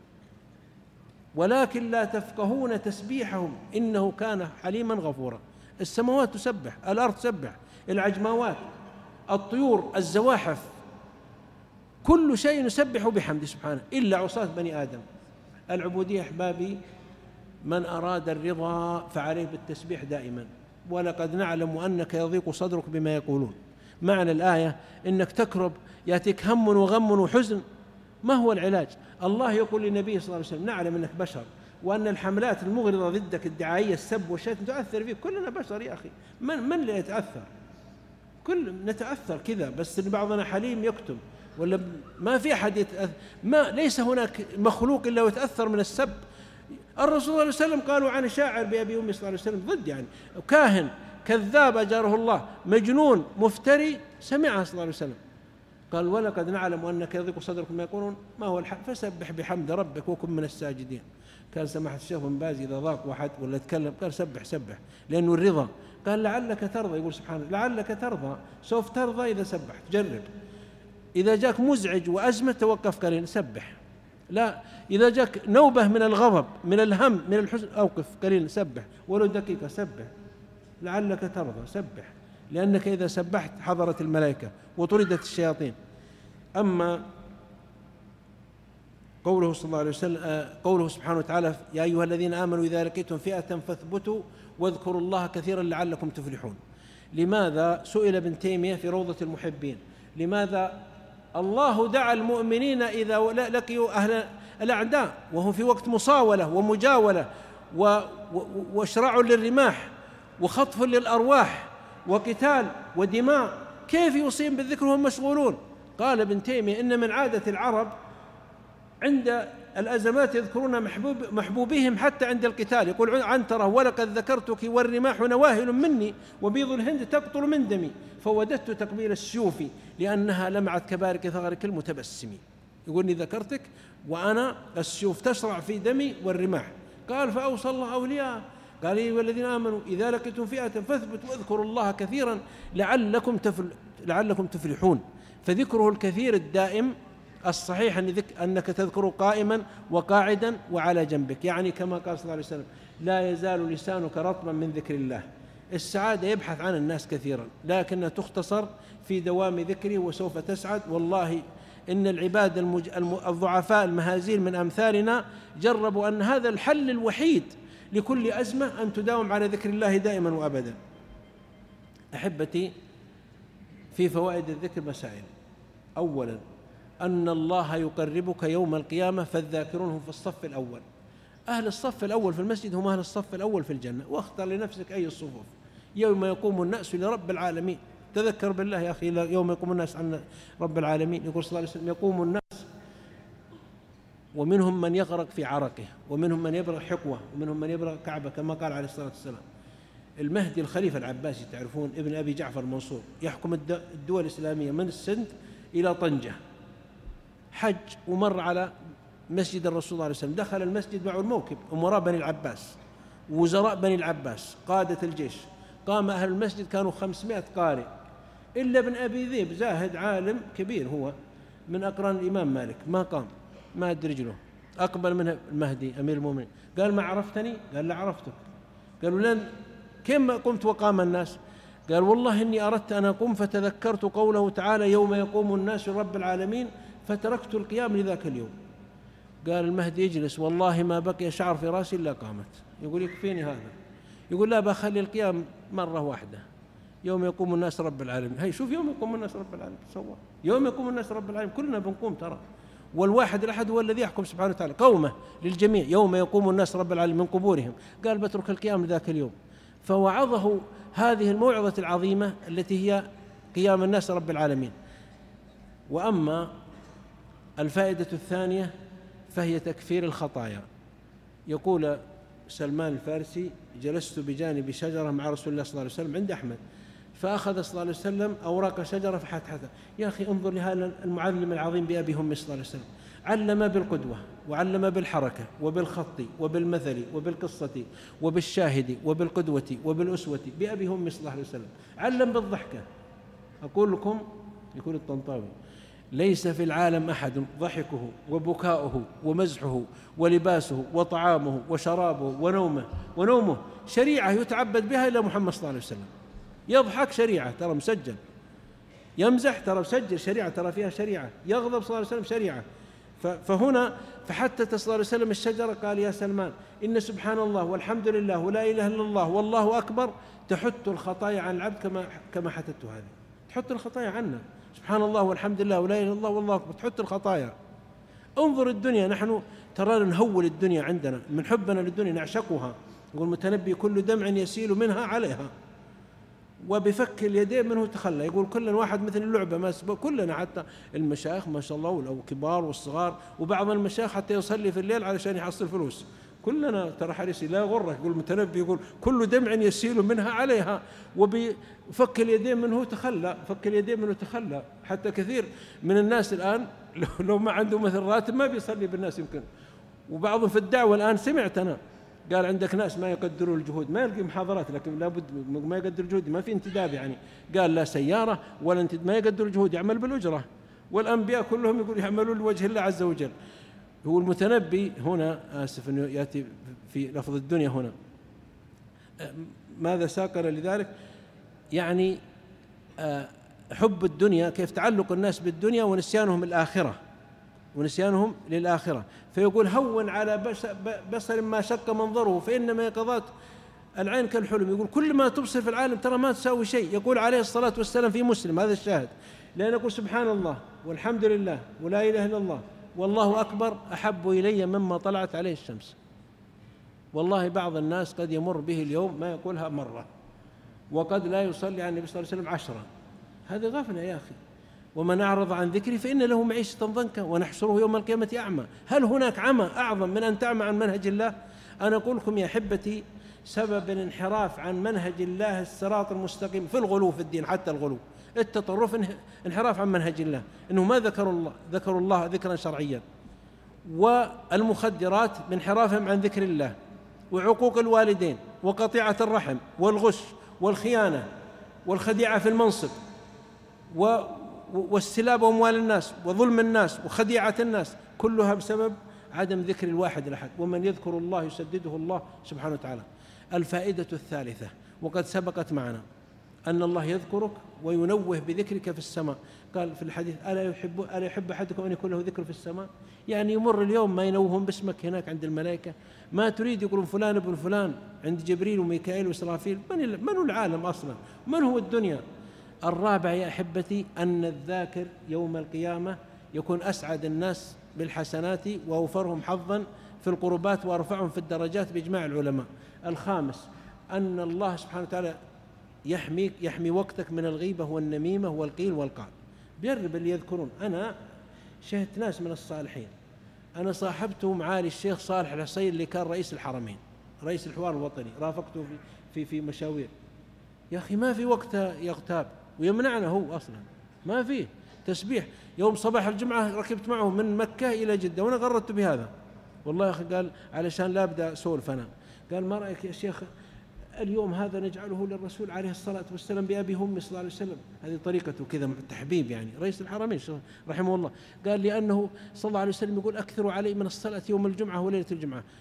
ولكن لا تفقهون تسبيحهم إنه كان حليما غفورا. السماوات تسبح، الأرض تسبح، العجماوات، الطيور، الزواحف، كل شيء يسبح بحمده سبحانه إلا عصاة بني آدم. العبودية أحبابي من أراد الرضا فعليه بالتسبيح دائما، ولقد نعلم أنك يضيق صدرك بما يقولون. معنى الآية إنك تكرب، يأتيك هم وغم وحزن، ما هو العلاج؟ الله يقول للنبي صلى الله عليه وسلم نعلم أنك بشر، وأن الحملات المغرضة ضدك الدعائية السب والشتم تؤثر فيك، كلنا بشر يا أخي، من من لا يتأثر؟ كل نتأثر كذا، بس بعضنا حليم يكتم، ولا ما في أحد يتأثر، ما ليس هناك مخلوق إلا ويتأثر من السب. الرسول صلى الله عليه وسلم قالوا عن شاعر بأبي أمي صلى الله عليه وسلم ضد، يعني كاهن كذاب أجاره الله، مجنون مفتري، سمعها صلى الله عليه وسلم. قال ولقد نعلم أنك يضيق صدرك ما يقولون ما هو الحق فسبح بحمد ربك وكن من الساجدين. كان سماحة الشيخ بن باز إذا ضاق واحد ولا تكلم قال سبح سبح، لأنه الرضا. قال لعلك ترضى، يقول سبحانه لعلك ترضى، سوف ترضى إذا سبحت، جرب. إذا جاك مزعج وأزمة توقف قليلا سبح، لا إذا جاك نوبة من الغضب من الهم من الحزن أوقف قليلا سبح، ولو دقيقة سبح، لعلك ترضى سبح، لأنك إذا سبحت حضرت الملائكة وطردت الشياطين. أما قوله صلى الله عليه وسلم قوله سبحانه وتعالى يا أيها الذين آمنوا إذا لقيتم فئة فاثبتوا واذكروا الله كثيرا لعلكم تفلحون. لماذا سئل ابن تيمية في روضة المحبين لماذا الله دعا المؤمنين إذا لقيوا أهل الأعداء وهم في وقت مصاولة ومجاولة واشراع للرماح وخطف للأرواح وقتال ودماء، كيف يصيب بالذكر وهم مشغولون؟ قال ابن تيمية إن من عادة العرب عند الأزمات يذكرون محبوب محبوبهم حتى عند القتال، يقول عنترة ولقد ذكرتك والرماح نواهل مني وبيض الهند تقطر من دمي فوددت تقبيل السيوف لأنها لمعت كبارك ثغرك المتبسم. يقول إني ذكرتك وأنا السيوف تشرع في دمي والرماح. قال فأوصى الله أولياء قال أيها الذين آمنوا إذا لقيتم فئة فاثبتوا واذكروا الله كثيرا لعلكم تفل لعلكم تفلحون. فذكره الكثير الدائم الصحيح أن ذك أنك تذكر قائما وقاعدا وعلى جنبك، يعني كما قال صلى الله عليه وسلم لا يزال لسانك رطبا من ذكر الله. السعادة يبحث عن الناس كثيرا لكنها تختصر في دوام ذكره وسوف تسعد. والله إن العباد المج... الضعفاء المهازيل من أمثالنا جربوا أن هذا الحل الوحيد لكل أزمة أن تداوم على ذكر الله دائما وأبدا. أحبتي في فوائد الذكر مسائل. أولا أن الله يقربك يوم القيامة فالذاكرون هم في الصف الأول. أهل الصف الأول في المسجد هم أهل الصف الأول في الجنة. واختر لنفسك أي الصفوف. يوم يقوم الناس لرب العالمين، تذكر بالله يا أخي يوم يقوم الناس عن رب العالمين. يقول صلى الله عليه وسلم يقوم الناس ومنهم من يغرق في عرقه ومنهم من يبرق حقوة ومنهم من يبرق كعبة كما قال عليه الصلاة والسلام. المهدي الخليفة العباسي تعرفون ابن أبي جعفر المنصور يحكم الدول الإسلامية من السند إلى طنجة، حج ومر على مسجد الرسول صلى الله عليه وسلم، دخل المسجد معه الموكب أمراء بني العباس ووزراء بني العباس قادة الجيش، قام أهل المسجد كانوا خمسمائة قارئ إلا ابن أبي ذئب زاهد عالم كبير هو من أقران الإمام مالك ما قام، ما أدري رجله. أقبل منه المهدي أمير المؤمنين قال ما عرفتني؟ قال لا عرفتك. قالوا لن كم قمت وقام الناس؟ قال والله إني أردت أن أقوم فتذكرت قوله تعالى يوم يقوم الناس لرب العالمين فتركت القيام لذاك اليوم. قال المهدي يجلس والله ما بقي شعر في راسي إلا قامت. يقول يكفيني هذا. يقول لا بخلي القيام مرة واحدة يوم يقوم الناس رب العالمين. هي شوف يوم يقوم الناس رب العالمين سوى يوم يقوم الناس رب العالمين كلنا بنقوم ترى، والواحد الأحد هو الذي يحكم سبحانه وتعالى قومه للجميع يوم يقوم الناس رب العالمين من قبورهم. قال بترك القيام ذاك اليوم. فوعظه هذه الموعظة العظيمة التي هي قيام الناس رب العالمين. وأما الفائدة الثانية فهي تكفير الخطايا. يقول سلمان الفارسي جلست بجانب شجرة مع رسول الله صلى الله عليه وسلم عند أحمد، فأخذ صلى الله عليه وسلم أوراق شجرة فحتحتها. يا أخي انظر لهذا المعلم العظيم بأبي هم صلى الله عليه وسلم، علم بالقدوة وعلم بالحركة وبالخط وبالمثل وبالقصة وبالشاهد وبالقدوة وبالأسوة بأبي هم صلى الله عليه وسلم، علم بالضحكة. أقول لكم يقول الطنطاوي ليس في العالم أحد ضحكه وبكاؤه ومزحه ولباسه وطعامه وشرابه ونومه ونومه شريعة يتعبد بها إلا محمد صلى الله عليه وسلم. يضحك شريعة ترى مسجل، يمزح ترى مسجل شريعة ترى فيها شريعة، يغضب صلى الله عليه وسلم شريعة. فهنا فحتى صلى الله عليه وسلم الشجرة قال يا سلمان إن سبحان الله والحمد لله ولا إله إلا الله والله أكبر تحت الخطايا عن العبد كما كما حتت هذه، تحت الخطايا عنا. سبحان الله والحمد لله ولا إله إلا الله والله أكبر تحت الخطايا. انظر الدنيا، نحن ترى نهول الدنيا عندنا من حبنا للدنيا نعشقها. يقول المتنبي كل دمع يسيل منها عليها وبفك اليدين منه تخلى. يقول كل واحد مثل اللعبة ما كلنا، حتى المشايخ ما شاء الله ولو كبار والصغار، وبعض المشايخ حتى يصلي في الليل علشان يحصل فلوس. كلنا ترى حريصي لا غرك. يقول المتنبي يقول كل دمع يسيل منها عليها وبفك اليدين منه تخلى، فك اليدين منه تخلى. حتى كثير من الناس الآن لو ما عنده مثل راتب ما بيصلي بالناس يمكن. وبعضهم في الدعوة الآن سمعت أنا قال عندك ناس ما يقدروا الجهود، ما يلقي محاضرات لكن لابد ما يقدر الجهود، ما في انتداب يعني. قال لا سيارة ولا انتداب، ما يقدر الجهود، يعمل بالأجرة. والأنبياء كلهم يقول يعملون لوجه الله عز وجل. هو المتنبي هنا آسف أنه يأتي في لفظ الدنيا هنا ماذا ساقنا لذلك؟ يعني حب الدنيا، كيف تعلق الناس بالدنيا ونسيانهم الآخرة ونسيانهم للآخرة. فيقول هون على بصر ما شق منظره فإنما يقظات العين كالحلم. يقول كل ما تبصر في العالم ترى ما تساوي شيء. يقول عليه الصلاة والسلام في مسلم هذا الشاهد، لأن يقول سبحان الله والحمد لله ولا إله إلا الله والله أكبر أحب إلي مما طلعت عليه الشمس. والله بعض الناس قد يمر به اليوم ما يقولها مرة، وقد لا يصلي على النبي صلى الله عليه وسلم عشرة. هذه غفلة يا أخي. ومن أعرض عن ذكري فإن له معيشة ضنكا ونحشره يوم القيامة أعمى. هل هناك عمى أعظم من أن تعمى عن منهج الله؟ أنا أقول لكم يا أحبتي سبب الانحراف عن منهج الله الصراط المستقيم في الغلو في الدين، حتى الغلو التطرف انحراف عن منهج الله، إنه ما ذكروا الله ذكروا الله ذكرا شرعيا. والمخدرات بانحرافهم عن ذكر الله، وعقوق الوالدين وقطيعة الرحم والغش والخيانة والخديعة في المنصب و واستلاب أموال الناس وظلم الناس وخديعة الناس، كلها بسبب عدم ذكر الواحد الأحد. ومن يذكر الله يسدده الله سبحانه وتعالى. الفائدة الثالثة وقد سبقت معنا أن الله يذكرك وينوه بذكرك في السماء. قال في الحديث ألا يحب ألا يحب أحدكم أن يكون له ذكر في السماء؟ يعني يمر اليوم ما ينوهون باسمك هناك عند الملائكة، ما تريد يقولون فلان ابن فلان عند جبريل وميكائيل وإسرافيل. من من هو العالم أصلا؟ من هو الدنيا؟ الرابع يا أحبتي أن الذاكر يوم القيامة يكون أسعد الناس بالحسنات وأوفرهم حظا في القربات وأرفعهم في الدرجات بإجماع العلماء. الخامس أن الله سبحانه وتعالى يحميك يحمي وقتك من الغيبة والنميمة والقيل والقال. جرب اللي يذكرون. أنا شهدت ناس من الصالحين، أنا صاحبته معالي الشيخ صالح الحصين اللي كان رئيس الحرمين رئيس الحوار الوطني، رافقته في في في مشاوير. يا أخي ما في وقت يغتاب ويمنعنا هو أصلا، ما فيه تسبيح. يوم صباح الجمعة ركبت معه من مكة إلى جدة وأنا غردت بهذا والله يا أخي. قال علشان لا أبدأ سولف أنا، قال ما رأيك يا شيخ اليوم هذا نجعله للرسول عليه الصلاة والسلام بأبي هم صلى الله عليه وسلم، هذه طريقته كذا التحبيب يعني رئيس الحرمين رحمه الله. قال لأنه صلى الله عليه وسلم يقول أكثروا علي من الصلاة يوم الجمعة وليلة الجمعة.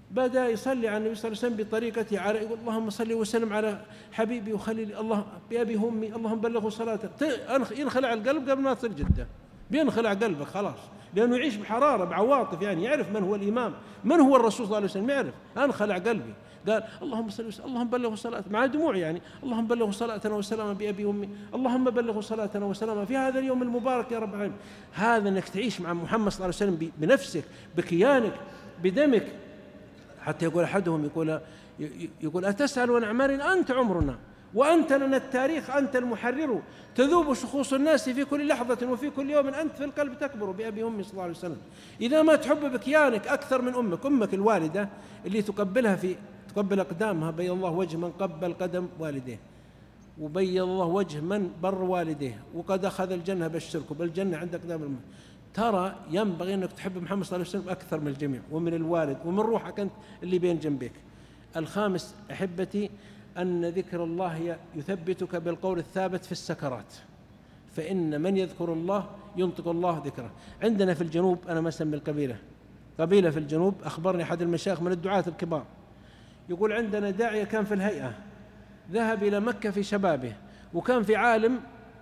بدأ يصلي على النبي صلى الله عليه وسلم بطريقته، على يقول اللهم صل وسلم على حبيبي وخليلي الله بأبي همي اللهم بلغوا صلاته. ينخلع القلب قبل ما تصل جدة، بينخلع قلبك خلاص، لأنه يعيش بحرارة بعواطف، يعني يعرف من هو الإمام، من هو الرسول صلى الله عليه وسلم، يعرف. أنخلع قلبي، قال اللهم صل وسلم اللهم بلغوا صلاتنا مع دموع، يعني اللهم بلغوا صلاتنا وسلامة بأبي وأمي، اللهم بلغوا صلاتنا وسلامة في هذا اليوم المبارك يا رب العالمين. هذا أنك تعيش مع محمد صلى الله عليه وسلم بنفسك بكيانك بدمك. حتى يقول أحدهم يقول يقول أتسأل ونعمر أنت عمرنا وأنت لنا التاريخ، أنت المحرر، تذوب شخوص الناس في كل لحظة وفي كل يوم، أنت في القلب تكبر بأبي أمي صلى الله عليه وسلم. إذا ما تحب بكيانك أكثر من أمك، أمك الوالدة اللي تقبلها في تقبل أقدامها، بيض الله وجه من قبل قدم والديه، وبيض الله وجه من بر والديه، وقد أخذ الجنة بشركم بالجنة عند أقدام الماء. ترى ينبغي أنك تحب محمد صلى الله عليه وسلم أكثر من الجميع ومن الوالد ومن روحك أنت اللي بين جنبك. الخامس أحبتي أن ذكر الله يثبتك بالقول الثابت في السكرات، فإن من يذكر الله ينطق الله ذكره. عندنا في الجنوب، أنا مثلا بالقبيلة قبيلة في الجنوب، أخبرني أحد المشايخ من الدعاة الكبار يقول عندنا داعية كان في الهيئة، ذهب إلى مكة في شبابه، وكان في عالم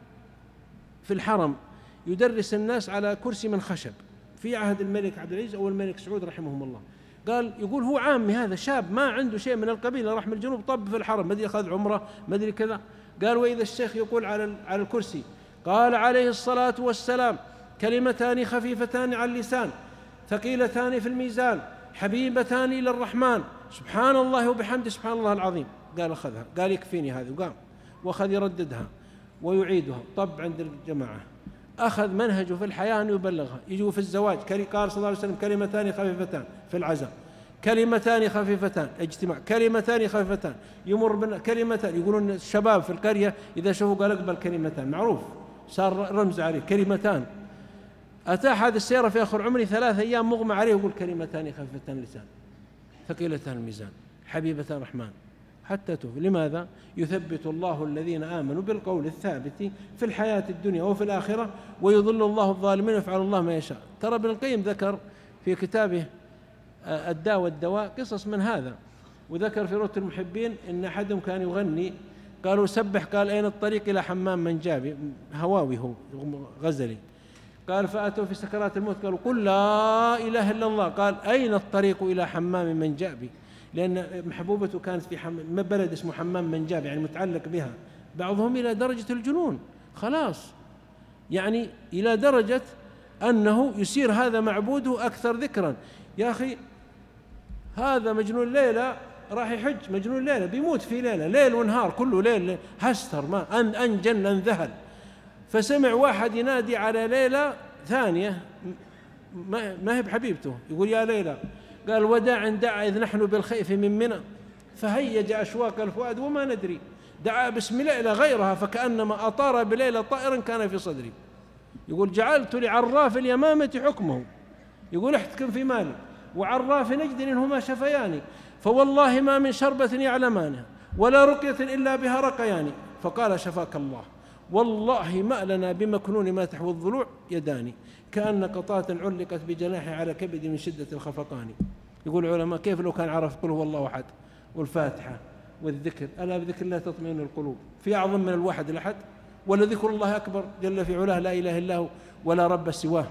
في الحرم يدرس الناس على كرسي من خشب في عهد الملك عبد العزيز أو الملك سعود رحمهم الله. قال يقول هو عامي هذا شاب ما عنده شيء من القبيلة، راح من الجنوب طب في الحرم، ما ادري أخذ عمره ما ادري كذا. قال وإذا الشيخ يقول على على الكرسي قال عليه الصلاة والسلام كلمتان خفيفتان على اللسان ثقيلتان في الميزان حبيبتان إلى الرحمن سبحان الله وبحمده سبحان الله العظيم. قال أخذها، قال يكفيني هذه، وقام وأخذ يرددها ويعيدها. طب عند الجماعة أخذ منهجه في الحياة أن يبلغها. يجوا في الزواج قال صلى الله عليه وسلم كلمتان خفيفتان، في العزاء كلمتان خفيفتان، اجتماع كلمتان خفيفتان، يمر بنا كلمتان. يقولون الشباب في القرية إذا شافوا قال اقبل كلمتان، معروف صار رمز عليه كلمتان. أتاح هذه السيارة في آخر عمري ثلاث أيام مغمى عليه يقول كلمتان خفيفتان لسان ثقيلتان الميزان حبيبتان الرحمن حتى توفي. لماذا؟ يثبت الله الذين آمنوا بالقول الثابت في الحياة الدنيا وفي الآخرة ويضل الله الظالمين ويفعل الله ما يشاء. ترى ابن القيم ذكر في كتابه الداء والدواء قصص من هذا، وذكر في روضة المحبين إن أحدهم كان يغني، قالوا سبح، قال أين الطريق إلى حمام من جابي، هواوي هو غزلي. قال فأتوا في سكرات الموت قالوا قل لا إله إلا الله، قال أين الطريق إلى حمام من جابي، لأن محبوبته كانت في حم... بلد اسمه حمام من جاب، يعني متعلق بها. بعضهم إلى درجة الجنون خلاص، يعني إلى درجة أنه يصير هذا معبوده أكثر ذكرا. يا أخي هذا مجنون ليلة راح يحج، مجنون ليلة بيموت في ليلة، ليل ونهار كله ليل، هستر ما أن أنجن أنذهل. فسمع واحد ينادي على ليلة ثانية ما هي بحبيبته، يقول يا ليلى، قال وداع دعا إذ نحن بالخيف من منى فهيج أشواق الفؤاد وما ندري، دعا باسم ليلى غيرها فكأنما أطار بليلى طائرا كان في صدري. يقول جعلت لعراف اليمامة حكمه، يقول احتكم في مالي وعراف نجد إنهما شفياني، فوالله ما من شربة يعلمانها ولا رقية إلا بها رقياني. فقال شفاك الله والله ما لنا بمكنون ما تحوي الضلوع يداني كأن قطاة علقت بجناحي على كبدي من شدة الخفقان. يقول العلماء كيف لو كان عرف قل هو الله أحد والفاتحة والذكر، ألا بذكر الله تطمئن القلوب، في أعظم من الواحد الأحد؟ ولا ذكر الله أكبر جل في علاه لا إله إلا هو ولا رب سواه.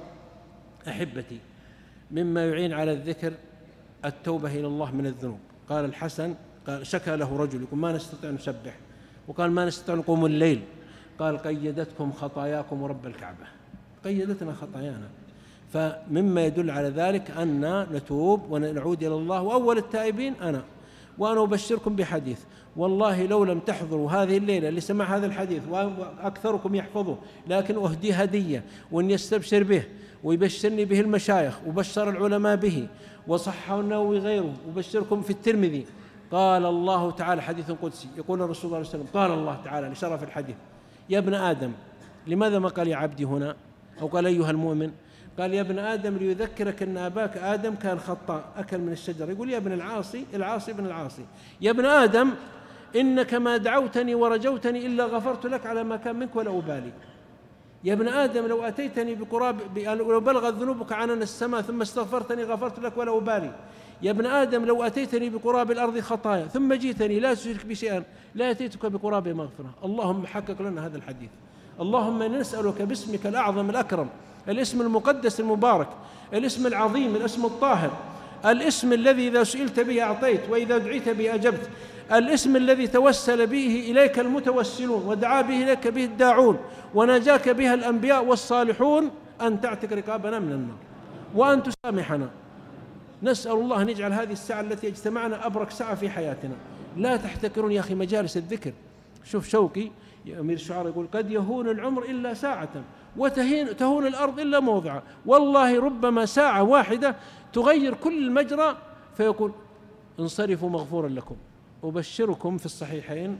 أحبتي مما يعين على الذكر التوبة إلى الله من الذنوب. قال الحسن قال شكى له رجل يقول ما نستطيع نسبح، وقال ما نستطيع نقوم الليل، قال قيدتكم خطاياكم ورب الكعبة، قيدتنا خطايانا. فمما يدل على ذلك أن نتوب ونعود إلى الله، وأول التائبين أنا. وأنا أبشركم بحديث والله لو لم تحضروا هذه الليلة لسماع هذا الحديث وأكثركم يحفظه، لكن أهدي هدية وأن يستبشر به ويبشرني به المشايخ وبشر العلماء به وصححه النووي غيره وبشركم في الترمذي. قال الله تعالى حديث قدسي يقول الرسول صلى الله عليه وسلم قال الله تعالى لشرف الحديث يا ابن آدم، لماذا ما قال يا عبدي هنا أو قال أيها المؤمن؟ قال يا ابن آدم ليذكرك أن أباك آدم كان خطاء أكل من الشجر. يقول يا ابن العاصي، العاصي ابن العاصي، يا ابن آدم إنك ما دعوتني ورجوتني إلا غفرت لك على ما كان منك ولا أبالي. يا ابن آدم لو أتيتني بقراب لو بلغت ذنوبك عنان السماء ثم استغفرتني غفرت لك ولا أبالي. يا ابن آدم لو أتيتني بقراب الأرض خطايا ثم جئتني لا تشرك بي شيئا لا أتيتك بقراب مغفرة. اللهم حقق لنا هذا الحديث. اللهم نسألك باسمك الأعظم الأكرم، الاسم المقدس المبارك، الاسم العظيم، الاسم الطاهر، الاسم الذي إذا سئلت به أعطيت وإذا دعيت به أجبت، الاسم الذي توسل به إليك المتوسلون ودعا به إليك به الداعون ونجاك بها الأنبياء والصالحون، أن تعتق رقابنا من النار وأن تسامحنا. نسأل الله أن يجعل هذه الساعة التي اجتمعنا أبرك ساعة في حياتنا. لا تحتكرون يا أخي مجالس الذكر. شوف شوقي يا أمير الشعراء يقول: قد يهون العمر إلا ساعة وتهين تهون الأرض إلا موضعا. والله ربما ساعة واحدة تغير كل المجرى، فيقول: انصرفوا مغفورا لكم. أبشركم في الصحيحين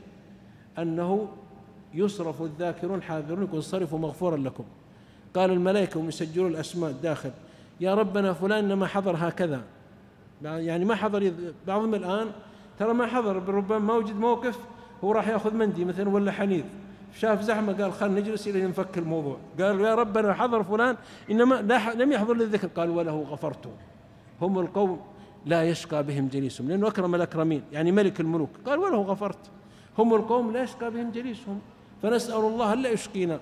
أنه يصرف الذاكرون حاضرون، يقول: انصرفوا مغفورا لكم. قال الملائكة وهم يسجلون الأسماء داخل: يا ربنا فلان إنما حضر هكذا، يعني ما حضر. بعضهم الآن ترى ما حضر، ربما ما وجد موقف، هو راح يأخذ مندي مثلا ولا حنيذ، شاف زحمة قال خلنا نجلس إلى نفك الموضوع. قال: يا ربنا حضر فلان إنما لم يحضر للذكر. قال: وله غفرت. هم القوم لا يشقى بهم جليسهم، لأنه أكرم الأكرمين يعني ملك الملوك. قال: وله غفرت. هم القوم لا يشقى بهم جليسهم. فنسأل الله ألا يشقينا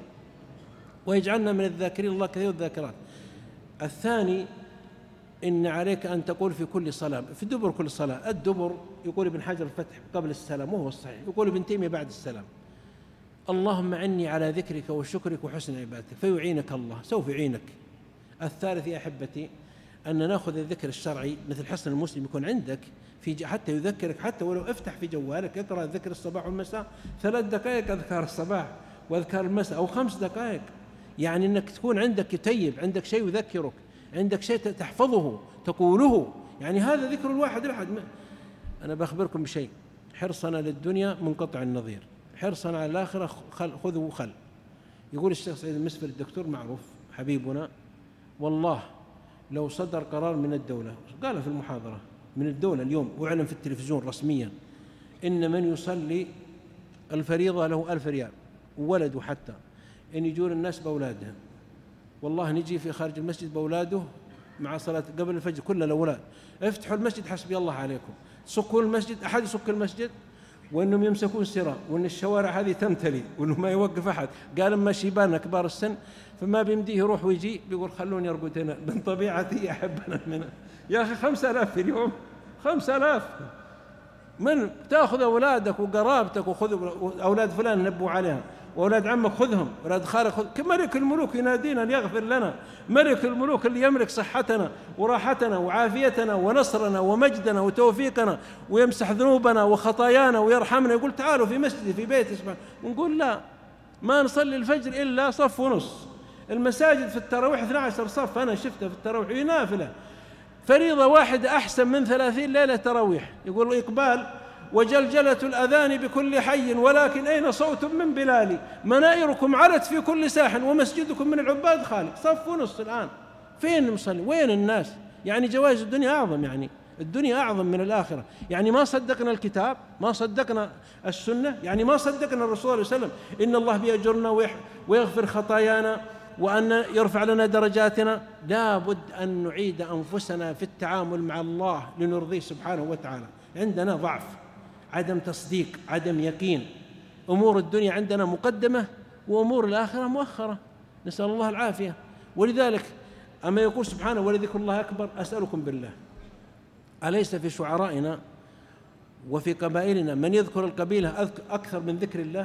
ويجعلنا من الذاكرين الله كثير الذاكرات. الثاني: إن عليك أن تقول في كل صلاة، في دبر كل صلاة. الدبر يقول ابن حجر الفتح قبل السلام وهو الصحيح، يقول ابن تيمية بعد السلام: اللهم عني على ذكرك وشكرك وحسن عبادتك، فيعينك الله، سوف يعينك. الثالث يا أحبتي أن نأخذ الذكر الشرعي مثل حصن المسلم يكون عندك في حتى يذكرك، حتى ولو افتح في جوالك اقرأ ذكر الصباح والمساء، ثلاث دقائق أذكار الصباح وأذكار المساء أو خمس دقائق، يعني أنك تكون عندك يتيب، عندك شيء يذكرك، عندك شيء تحفظه تقوله، يعني هذا ذكر الواحد الأحد. أنا بخبركم بشيء: حرصنا للدنيا منقطع النظير، حرصنا على الآخرة خذ وخل. يقول الشيخ سعيد المسفر الدكتور معروف حبيبنا: والله لو صدر قرار من الدولة، قال في المحاضرة، من الدولة اليوم وأعلن في التلفزيون رسميا، إن من يصلي الفريضة له ألف ريال، وولده حتى، إن يجون الناس بأولادهم، والله نجي في خارج المسجد بأولاده مع صلاة قبل الفجر كل الأولاد، افتحوا المسجد حسبي الله عليكم، سكوا المسجد، أحد يسك المسجد، وأنهم يمسكون سرا، وأن الشوارع هذه تمتلي، وأنه ما يوقف أحد. قال: أما شيبان كبار السن فما بيمديه يروح ويجي، بيقول خلوني أرقد هنا، من طبيعتي أحبنا منه. يا أخي خمسة آلاف في اليوم، خمسة آلاف من تأخذ أولادك وقرابتك، وخذ أولاد فلان نبوا عليها، وأولاد عمك خذهم، أولاد خالك خذ. كملك الملوك ينادينا ليغفر لنا، ملك الملوك اللي يملك صحتنا وراحتنا وعافيتنا ونصرنا ومجدنا وتوفيقنا ويمسح ذنوبنا وخطايانا ويرحمنا، يقول تعالوا في مسجدي في بيتي اسمع. ونقول لا، ما نصلي الفجر إلا صف ونص. المساجد في التراويح اثنا عشر صف، أنا شفتها في التراويح نافلة، فريضة واحدة أحسن من ثلاثين ليلة تراويح. يقول إقبال: وجلجلة الأذان بكل حي، ولكن أين صوت من بلال، منائركم علت في كل ساح، ومسجدكم من العباد خالي. صف ونص الآن، فين نصلي؟ وين الناس؟ يعني جوائز الدنيا أعظم، يعني الدنيا أعظم من الآخرة. يعني ما صدقنا الكتاب، ما صدقنا السنة، يعني ما صدقنا الرسول صلى الله عليه وسلم إن الله بيأجرنا ويغفر خطايانا وأن يرفع لنا درجاتنا. لا بد أن نعيد أنفسنا في التعامل مع الله لنرضيه سبحانه وتعالى. عندنا ضعف، عدم تصديق، عدم يقين، أمور الدنيا عندنا مقدمة وأمور الآخرة مؤخرة، نسأل الله العافية. ولذلك أما يقول سبحانه: ولذكر الله أكبر. أسألكم بالله، أليس في شعرائنا وفي قبائلنا من يذكر القبيلة أكثر من ذكر الله؟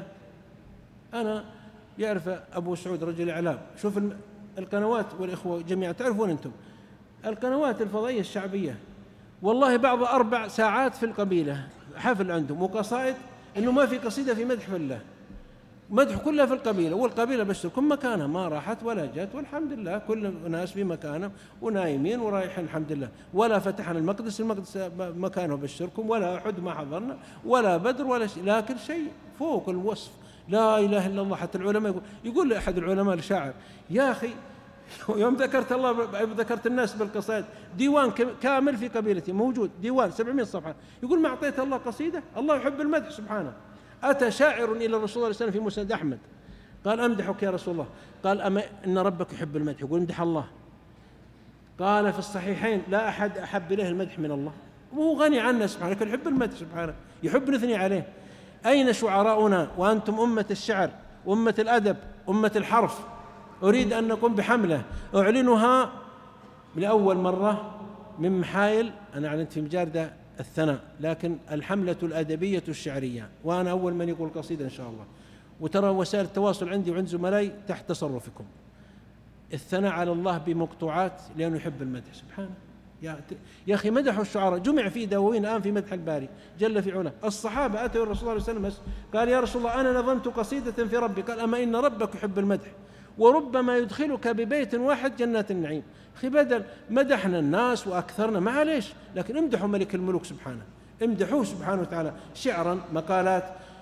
أنا يعرف أبو سعود رجل إعلام، شوف القنوات والإخوة جميعا تعرفون أنتم القنوات الفضائية الشعبية، والله بعض أربع ساعات في القبيلة حفل عندهم وقصائد، إنه ما في قصيدة في مدح الله، مدح كلها في القبيلة، والقبيلة بس كل مكانها ما راحت ولا جت، والحمد لله كل الناس في مكانهم ونايمين ورايحين الحمد لله. ولا فتحنا المقدس، المقدس مكانه بشركم، ولا أحد ما حضرنا، ولا بدر ولا شيء، لكن شيء فوق الوصف. لا إله إلا الله. حتى العلماء يقول, يقول أحد العلماء الشاعر: يا أخي يوم ذكرت الله ذكرت الناس بالقصائد، ديوان كامل في قبيلتي موجود، ديوان سبعمائة صفحة، يقول ما أعطيت الله قصيدة؟ الله يحب المدح سبحانه. أتى شاعر إلى الرسول صلى الله عليه وسلم في مسند أحمد، قال: أمدحك يا رسول الله. قال: أما إن ربك يحب المدح. يقول: امدح الله. قال في الصحيحين: لا أحد أحب إليه المدح من الله، وهو غني عنه سبحانه، لكن يحب المدح سبحانه، يحب نثني عليه. أين شعراؤنا وأنتم أمة الشعر، أمة الأدب، أمة الحرف؟ أريد أن نقوم بحملة أعلنها لأول مرة من محايل، أنا أعلنت في مجال الثناء، لكن الحملة الأدبية الشعرية، وأنا أول من يقول قصيدة إن شاء الله. وترى وسائل التواصل عندي وعند زملائي تحت تصرفكم. الثناء على الله بمقطوعات لأنه يحب المدح سبحانه. يا يا أخي مدحوا الشعراء، جمع في دواوين الآن في مدح الباري جل في علاه. الصحابة أتوا الرسول صلى الله عليه وسلم قال: يا رسول الله أنا نظمت قصيدة في ربي، قال: أما إن ربك يحب المدح، وربما يدخلك ببيت واحد جنات النعيم. أخي بدل مدحنا الناس وأكثرنا معليش، لكن امدحوا ملك الملوك سبحانه، امدحوه سبحانه وتعالى شعرا، مقالات،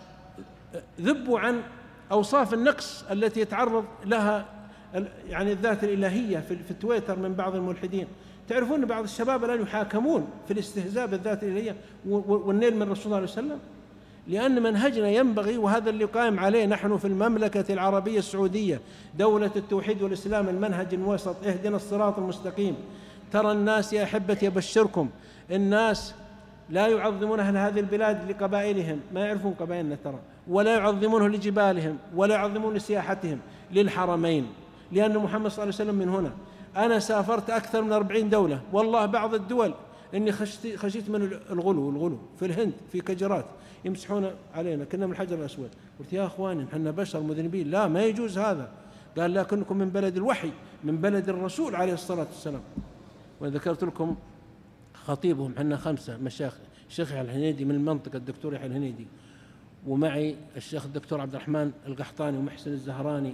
ذبوا عن أوصاف النقص التي يتعرض لها يعني الذات الإلهية في التويتر من بعض الملحدين. تعرفون أن بعض الشباب الآن يحاكمون في الاستهزاء بالذات الإلهية والنيل من الرسول صلى الله عليه وسلم، لأن منهجنا ينبغي، وهذا اللي قائم عليه نحن في المملكة العربية السعودية دولة التوحيد والإسلام، المنهج الوسط، اهدنا الصراط المستقيم. ترى الناس يا أحبتي يبشركم، الناس لا يعظمون أهل هذه البلاد لقبائلهم، ما يعرفون قبائلنا ترى، ولا يعظمونه لجبالهم، ولا يعظمون لسياحتهم، للحرمين، لأن محمد صلى الله عليه وسلم من هنا. أنا سافرت أكثر من أربعين دولة، والله بعض الدول إني خشيت, خشيت من الغلو الغلو في الهند، في كجرات يمسحون علينا كنا من الحجر الأسود. قلت يا أخواني نحن بشر مذنبين، لا ما يجوز هذا. قال: لكنكم من بلد الوحي، من بلد الرسول عليه الصلاة والسلام. وذكرت لكم خطيبهم، حنا خمسة مشايخ، الشيخ يحيى الهنيدي من المنطقة، الدكتور يحيى الهنيدي، ومعي الشيخ الدكتور عبد الرحمن القحطاني ومحسن الزهراني،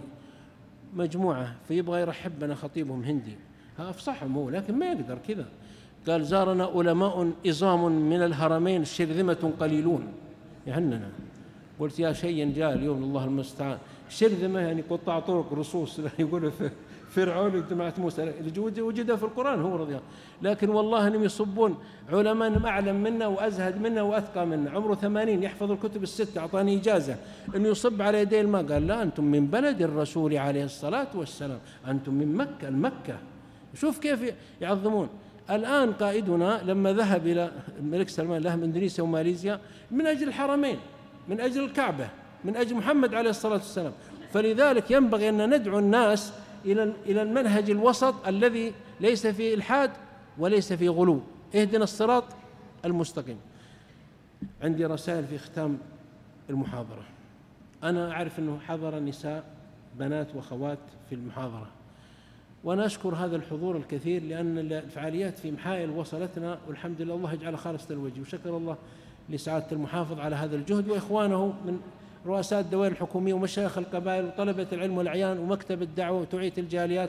مجموعة، فيبغى يرحبنا خطيبهم هندي، أفصحهم هو لكن ما يقدر كذا. قال: زارنا علماء إظام من الهرمين شرذمة قليلون يهننا. قلت يا شيء جاء اليوم الله المستعان، شرذمة يعني قطاع طرق رصوص يقولوا في فرعون وجماعة موسى، وجدها في القرآن هو رضي الله. لكن والله انهم يصبون علماء اعلم منا وازهد منا واتقى منا، عمره ثمانين يحفظ الكتب الستة، اعطاني اجازة انه يصب على يدي الماء. قال: لا انتم من بلد الرسول عليه الصلاة والسلام، انتم من مكة، المكة. شوف كيف يعظمون. الآن قائدنا لما ذهب إلى الملك سلمان له إندونيسيا وماليزيا من أجل الحرمين، من أجل الكعبة، من أجل محمد عليه الصلاة والسلام. فلذلك ينبغي أن ندعو الناس إلى إلى المنهج الوسط الذي ليس فيه إلحاد وليس فيه غلو، اهدنا الصراط المستقيم. عندي رسائل في ختام المحاضرة. أنا أعرف أنه حضر نساء بنات وأخوات في المحاضرة، وأنا أشكر هذا الحضور الكثير، لأن الفعاليات في محايل وصلتنا والحمد لله، الله يجعل خالصة الوجه. وشكر الله لسعادة المحافظ على هذا الجهد، وإخوانه من رؤساء الدوائر الحكومية ومشايخ القبائل وطلبة العلم والأعيان ومكتب الدعوة وتوعية الجاليات.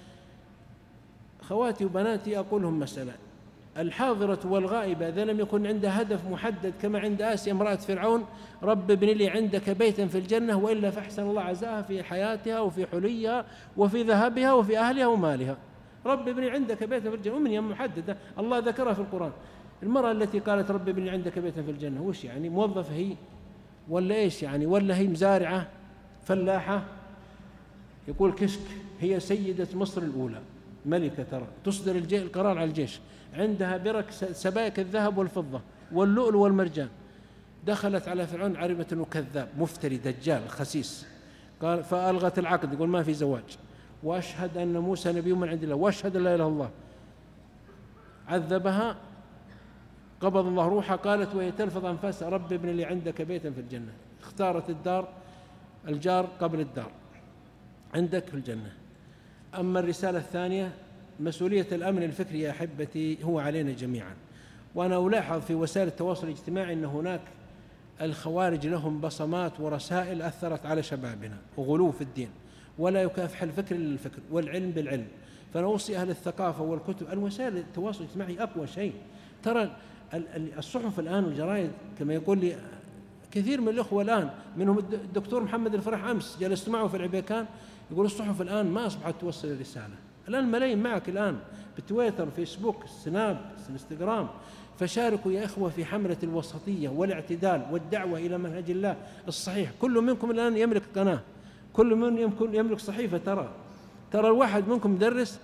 خواتي وبناتي أقول لهم مسألة: الحاضرة والغائبة إذا لم يكن عندها هدف محدد كما عند آسيا امرأة فرعون، رب ابن لي عندك بيتا في الجنة، وإلا فأحسن الله عزاها في حياتها وفي حليها وفي ذهبها وفي أهلها ومالها. رب ابن لي عندك بيتا في الجنة، أمنية محددة الله ذكرها في القرآن. المرأة التي قالت رب ابن لي عندك بيتا في الجنة، وش يعني؟ موظفة هي ولا إيش يعني؟ ولا هي مزارعة فلاحة؟ يقول كشك هي سيدة مصر الأولى، ملكة ترى، تصدر القرار على الجيش، عندها برك سبائك الذهب والفضة واللؤلؤ والمرجان. دخلت على فرعون عرفت أنه كذاب مفتري دجال خسيس، قال فألغت العقد، يقول ما في زواج، وأشهد أن موسى نبي من عند الله، وأشهد أن لا إله إلا الله. عذبها، قبض الله روحها، قالت وهي تلفظ أنفاسها رب ابن لي عندك بيتا في الجنة. اختارت الدار، الجار قبل الدار، عندك في الجنة. أما الرسالة الثانية، مسؤولية الأمن الفكري يا أحبتي هو علينا جميعا. وأنا ألاحظ في وسائل التواصل الاجتماعي أن هناك الخوارج لهم بصمات ورسائل أثرت على شبابنا، وغلو في الدين، ولا يكافح الفكر إلا الفكر والعلم بالعلم. فأنا أوصي أهل الثقافة والكتب، الوسائل التواصل الاجتماعي أقوى شيء. ترى الصحف الآن والجرائد كما يقول لي كثير من الأخوة الآن، منهم الدكتور محمد الفرح أمس جلست معه في العبيكان، يقول الصحف الآن ما أصبحت توصل الرسالة. الآن ملايين معك الآن بتويتر، فيسبوك، سناب، انستغرام. فشاركوا يا إخوة في حملة الوسطية والاعتدال والدعوة إلى منهج الله الصحيح. كل منكم الآن يملك قناة، كل من يملك صحيفة. ترى ترى الواحد منكم مدرس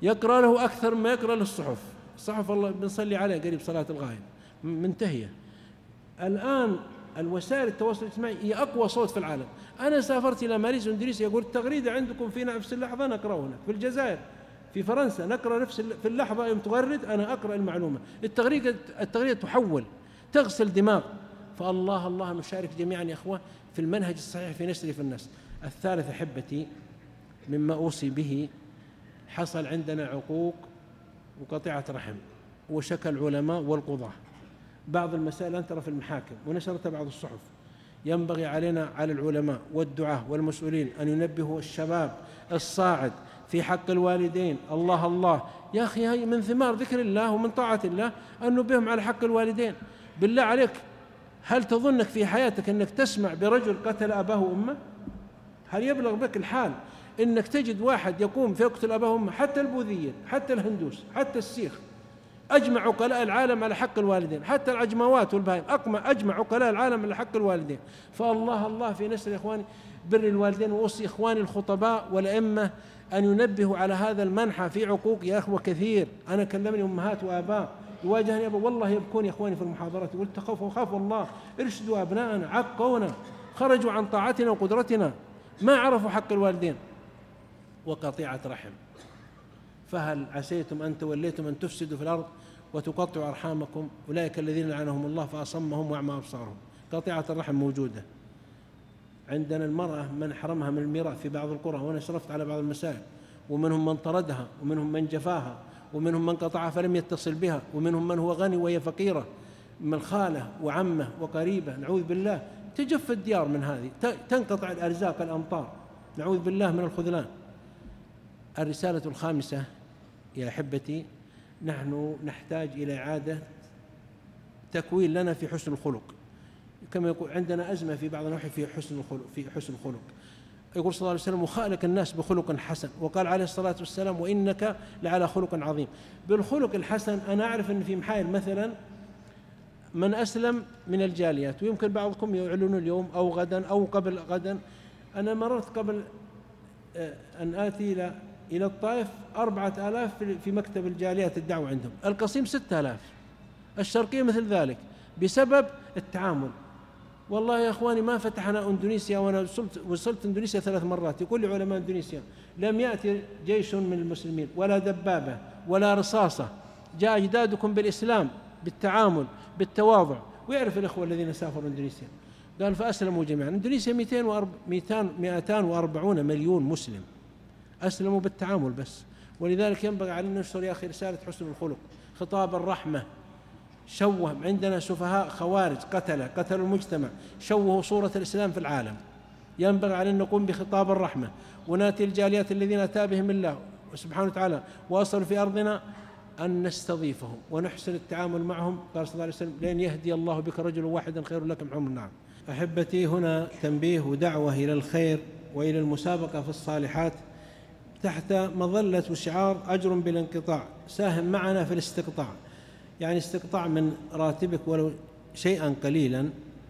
يقرأ له أكثر ما يقرأ له الصحف. الصحف الله بنصلي عليه قريب صلاة الغائب منتهية. الآن الوسائل التواصل الاجتماعي هي أقوى صوت في العالم. أنا سافرت إلى ماليزيا وإندونيسيا، يقول التغريدة عندكم في نفس اللحظة نقرأ هنا، في الجزائر في فرنسا نقرأ نفس في اللحظة يوم تغرد أنا أقرأ المعلومة. التغريدة التغريدة تحول، تغسل دماغ. فالله الله نشارك جميعا يا أخوة في المنهج الصحيح في نشر في الناس. الثالث أحبتي مما أوصي به، حصل عندنا عقوق وقطيعة رحم وشكى العلماء والقضاة بعض المسائل أنتر في المحاكم ونشرتها بعض الصحف. ينبغي علينا على العلماء والدعاة والمسؤولين أن ينبهوا الشباب الصاعد في حق الوالدين. الله الله يا أخي، هي من ثمار ذكر الله ومن طاعة الله أن نبههم على حق الوالدين. بالله عليك، هل تظنك في حياتك أنك تسمع برجل قتل أباه وأمه؟ هل يبلغ بك الحال أنك تجد واحد يقوم في يقتل أباه وأمه؟ حتى البوذيين، حتى الهندوس، حتى السيخ، أجمع عقلاء العالم على حق الوالدين، حتى العجموات والبهائم أجمع عقلاء العالم على حق الوالدين. فالله الله في نشر إخواني بر الوالدين. وأوصي إخواني الخطباء والأئمة أن ينبهوا على هذا المنحى في عقوق يا أخوة كثير. أنا كلمني أمهات وآباء يواجهني أبا والله يبكون يا إخواني في المحاضرات، قلت خافوا خافوا الله، ارشدوا أبناءنا، عقونا، خرجوا عن طاعتنا وقدرتنا، ما عرفوا حق الوالدين. وقطيعة رحم، فهل عسيتم أن توليتم أن تفسدوا في الأرض وتقطعوا أرحامكم؟ أولئك الذين لعنهم الله فأصمهم وأعمى أبصارهم. قطيعة الرحم موجودة عندنا. المرأة من حرمها من الميراث في بعض القرى، وأنا شرفت على بعض المسائل، ومنهم من طردها، ومنهم من جفاها، ومنهم من قطعها فلم يتصل بها، ومنهم من هو غني وهي فقيرة، من خالة وعمة وقريبة، نعوذ بالله. تجف الديار من هذه، تنقطع الأرزاق، الأمطار، نعوذ بالله من الخذلان. الرسالة الخامسة يا أحبتي، نحن نحتاج إلى إعادة تكوين لنا في حسن الخلق. كما يقول عندنا أزمة في بعض النواحي في حسن الخلق في حسن الخلق. يقول صلى الله عليه وسلم: وخالق الناس بخلق حسن. وقال عليه الصلاة والسلام: وإنك لعلى خلق عظيم. بالخلق الحسن أنا أعرف أن في محايل مثلا من أسلم من الجاليات، ويمكن بعضكم يعلنون اليوم أو غدا أو قبل غدا. أنا مررت قبل أن آتي إلى إلى الطائف أربعة آلاف في مكتب الجاليات الدعوة عندهم، القصيم ستة آلاف، الشرقية مثل ذلك، بسبب التعامل. والله يا أخواني ما فتحنا إندونيسيا، وأنا وصلت, وصلت إندونيسيا ثلاث مرات. يقول لي علماء إندونيسيا: لم يأتي جيش من المسلمين ولا دبابة ولا رصاصة، جاء أجدادكم بالإسلام، بالتعامل، بالتواضع. ويعرف الإخوة الذين سافروا إندونيسيا، قال فأسلموا جميعا. إندونيسيا مئتين وأربعين مليون مسلم أسلموا بالتعامل بس. ولذلك ينبغي علينا ننشر يا أخي رسالة حسن الخلق، خطاب الرحمة. شوه عندنا سفهاء خوارج قتلة قتلوا المجتمع، شوهوا صورة الإسلام في العالم. ينبغي علينا نقوم بخطاب الرحمة، وناتي الجاليات الذين أتى بهم الله سبحانه وتعالى وأصلوا في أرضنا أن نستضيفهم ونحسن التعامل معهم. قال صلى الله عليه وسلم: لن يهدي الله بك رجل واحدا خير لك من حمر النعم. أحبتي، هنا تنبيه ودعوة إلى الخير وإلى المسابقة في الصالحات تحت مظلة وشعار أجر بلا انقطاع. ساهم معنا في الاستقطاع، يعني استقطاع من راتبك ولو شيئا قليلا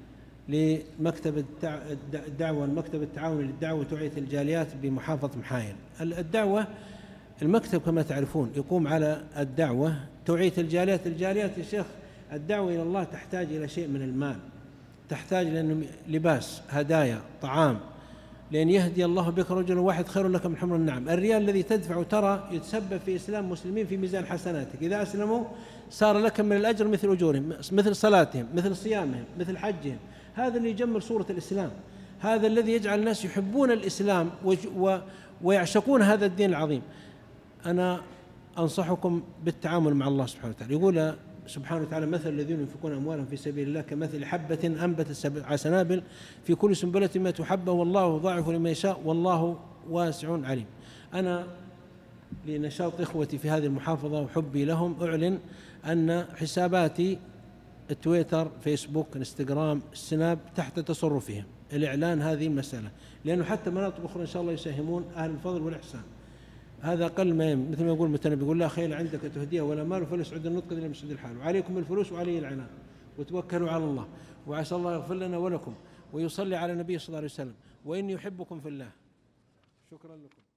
لمكتب الدعوة، المكتب التعاوني للدعوة وتوعية الجاليات بمحافظة محايل. الدعوة المكتب كما تعرفون يقوم على الدعوة توعية الجاليات. الجاليات يا شيخ الدعوة إلى الله تحتاج إلى شيء من المال، تحتاج لأنه لباس، هدايا، طعام. لأن يهدي الله بك رجل واحد خير لك من حمر النعم. الريال الذي تدفع ترى يتسبب في إسلام مسلمين في ميزان حسناتك، إذا أسلموا صار لك من الأجر مثل أجورهم، مثل صلاتهم، مثل صيامهم، مثل حجهم. هذا اللي يجمل صورة الإسلام، هذا الذي يجعل الناس يحبون الإسلام ويعشقون هذا الدين العظيم. أنا أنصحكم بالتعامل مع الله سبحانه وتعالى. يقول سبحانه وتعالى: مثل الذين ينفقون أموالهم في سبيل الله كمثل حبة أنبتت سبع سنابل في كل سنبلة مئة حبة والله ضاعف لمن يشاء والله واسع عليم. أنا لنشاط إخوتي في هذه المحافظة وحبي لهم أعلن أن حساباتي التويتر، فيسبوك، انستغرام، السناب تحت تصرفهم. الإعلان هذه المسألة، لأنه حتى مناطق أخرى إن شاء الله يساهمون أهل الفضل والإحسان. هذا أقل ما يم. مثل ما يقول المتنبي: يقول: لا خيل عندك تهديه ولا مال فليسعد النطق إلا بسعد الحال. وعليكم الفلوس وعلي العنان، وتوكلوا على الله، وعسى الله يغفر لنا ولكم ويصلي على النبي صلى الله عليه وسلم، وإني يحبكم في الله. شكرا لكم.